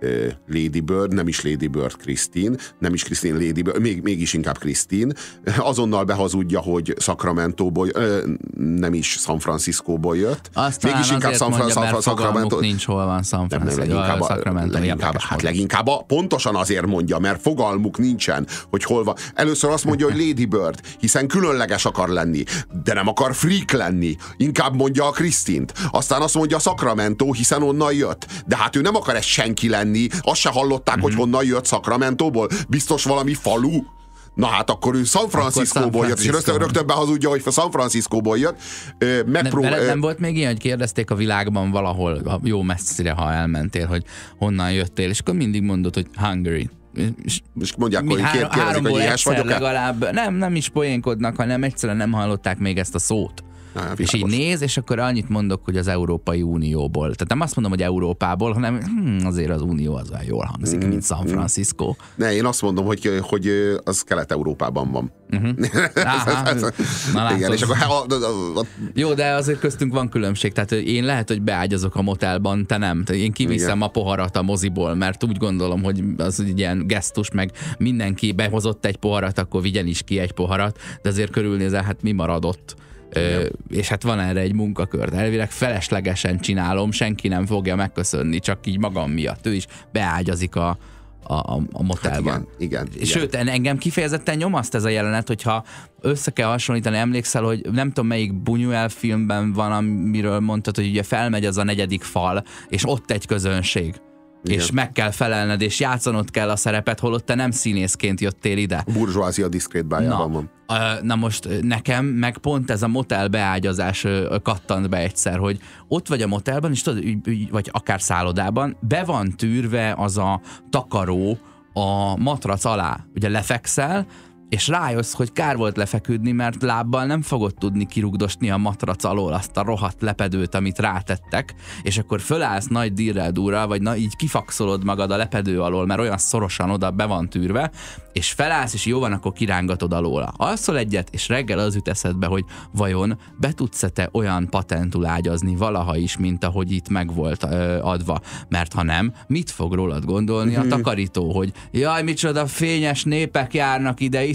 Lady Bird, nem is Lady Bird Christine, nem is Christine Lady Bird, még, mégis inkább Christine. Azonnal behazudja, hogy Sacramento-ból, nem is San Francisco-ból jött. Azt mégis inkább San Francisco, Sacramento. Nincs hol van San Francisco. Nem, nem, leginkább, a, Sacramento. Leginkább, hát leginkább a, pontosan azért mondja, mert fogalmuk nincsen, hogy hol van. Először azt mondja, hogy Lady Bird, hiszen különleges akar lenni, de nem akar freak lenni. Inkább mondja a Christine-t. Aztán azt mondja Sacramento, hiszen onnan jött. De hát ő nem akar ezt senki lenni. Azt se hallották, mm-hmm. hogy honnan jött Sacramento-ból? Biztos valami falu? Na hát akkor ő San Francisco-ból jött, és rögtön, rögtön behazudja, hogy San Francisco-ból jött. Megpró- nem, nem volt még ilyen, hogy kérdezték a világban valahol, jó messzire, ha elmentél, hogy honnan jöttél, és akkor mindig mondod, hogy Hungary. És, és mondják, hogy kér, kérdezik, hogy éhes vagyok-e? Legalább nem, nem is poénkodnak, hanem egyszerűen nem hallották még ezt a szót. Na, és így néz, és akkor annyit mondok, hogy az Európai Unióból. Tehát nem azt mondom, hogy Európából, hanem hm, azért az Unió az olyan jól hangzik, mm, mint San Francisco. Ne, én azt mondom, hogy, hogy az Kelet-Európában van. Uh-huh. Aha, na, igen, és akkor, a, a, a, jó, de azért köztünk van különbség. Tehát én lehet, hogy beágyazok a motelban, te nem. Én kiviszem igen. a poharat a moziból, mert úgy gondolom, hogy az egy ilyen gesztus, meg mindenki behozott egy poharat, akkor vigyen is ki egy poharat, de azért körülnézel, hát mi maradott. Ö, és hát van erre egy munkakör. Elvileg feleslegesen csinálom, senki nem fogja megköszönni, csak így magam miatt. Ő is beágyazik a, a, a motelban. Hát igen, igen, Sőt, igen. engem kifejezetten nyomaszt ez a jelenet, hogyha össze kell hasonlítani, emlékszel, hogy nem tudom melyik Buñuel filmben van, amiről mondtad, hogy ugye felmegy az a negyedik fal, és ott egy közönség. Igen. És meg kell felelned, és játszanod kell a szerepet, holott te nem színészként jöttél ide. A burzsóázia diszkrét bájában van. Na most nekem meg pont ez a motel beágyazás kattant be egyszer, hogy ott vagy a motelban, és tudod, vagy akár szállodában, be van tűrve az a takaró a matrac alá. Ugye lefekszel, és rájössz, hogy kár volt lefeküdni, mert lábbal nem fogod tudni kirugdosni a matrac alól azt a rohadt lepedőt, amit rátettek, és akkor fölállsz nagy dirrel durral, vagy na, így kifakszolod magad a lepedő alól, mert olyan szorosan oda be van tűrve, és felállsz, és jó van, akkor kirángatod alóla. Alszol egyet, és reggel az jut eszedbe, hogy vajon be tudsz-e te olyan patentul ágyazni valaha is, mint ahogy itt meg volt ö, adva. Mert ha nem, mit fog rólad gondolni a takarító, hogy jaj, micsoda fényes népek járnak ide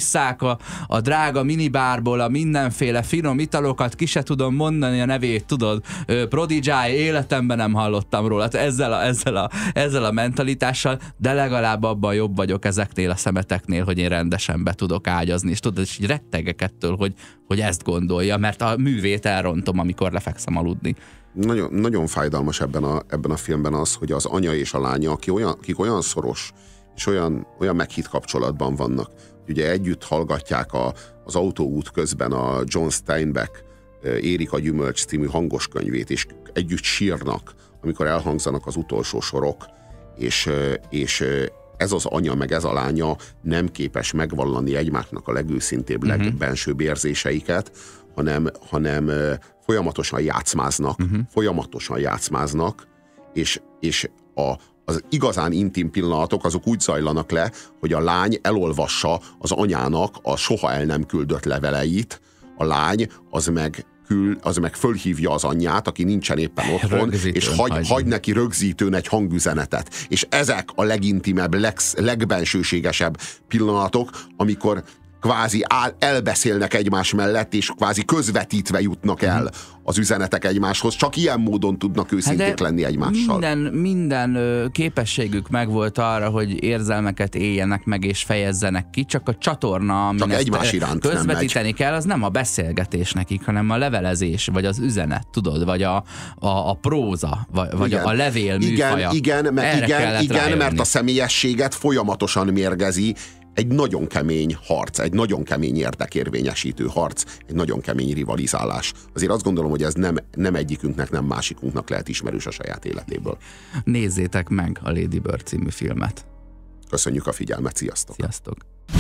kiisszák a, a drága minibárból a mindenféle finom italokat, ki se tudom mondani a nevét, tudod, Prodigy, életemben nem hallottam róla, ezzel a, ezzel, a, ezzel a mentalitással, de legalább abban jobb vagyok ezeknél a szemeteknél, hogy én rendesen be tudok ágyazni, és tudod, és így rettegek ettől, hogy, hogy ezt gondolja, mert a művét elrontom, amikor lefekszem aludni. Nagyon, nagyon fájdalmas ebben a, ebben a filmben az, hogy az anya és a lánya, akik olyan, akik olyan szoros, és olyan, olyan meghitt kapcsolatban vannak. Ugye együtt hallgatják a, az autóút közben a John Steinbeck Érik a gyümölcs című hangos könyvét, és együtt sírnak, amikor elhangzanak az utolsó sorok, és, és ez az anya, meg ez a lánya nem képes megvallani egymásnak a legőszintébb, uh-huh. legbensőbb érzéseiket, hanem, hanem folyamatosan játszmáznak, uh-huh. folyamatosan játszmáznak, és, és a, az igazán intim pillanatok azok úgy zajlanak le, hogy a lány elolvassa az anyának a soha el nem küldött leveleit, a lány az meg kül, az meg fölhívja az anyját, aki nincsen éppen otthon, rögzítőn, és hagy, hagy neki rögzítőn egy hangüzenetet. És ezek a legintimebb, leg, legbensőségesebb pillanatok, amikor kvázi áll, elbeszélnek egymás mellett, és kvázi közvetítve jutnak el az üzenetek egymáshoz. Csak ilyen módon tudnak őszinték hát lenni egymással. Minden, minden ö, képességük megvolt arra, hogy érzelmeket éljenek meg és fejezzenek ki, csak a csatorna, amin csak egymás iránt közvetíteni kell, az nem a beszélgetés nekik, hanem a levelezés, vagy az üzenet, tudod, vagy a, a, a próza, vagy, vagy a levél műfaja. Igen, igen, mert, igen, igen mert a személyességet folyamatosan mérgezi egy nagyon kemény harc, egy nagyon kemény érdekérvényesítő harc, egy nagyon kemény rivalizálás. Azért azt gondolom, hogy ez nem, nem egyikünknek, nem másikunknak lehet ismerős a saját életéből. Nézzétek meg a Lady Bird című filmet. Köszönjük a figyelmet, sziasztok! Sziasztok!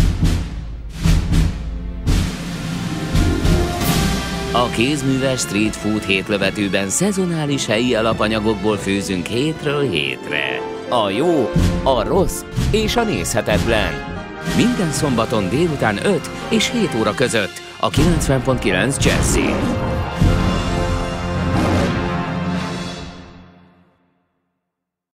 A kézműves street food hétlövetőben szezonális helyi alapanyagokból főzünk hétről hétre. A jó, a rossz és a nézhetetlen. Minden szombaton délután öt és hét óra között a kilencven pont kilenc Jazzy.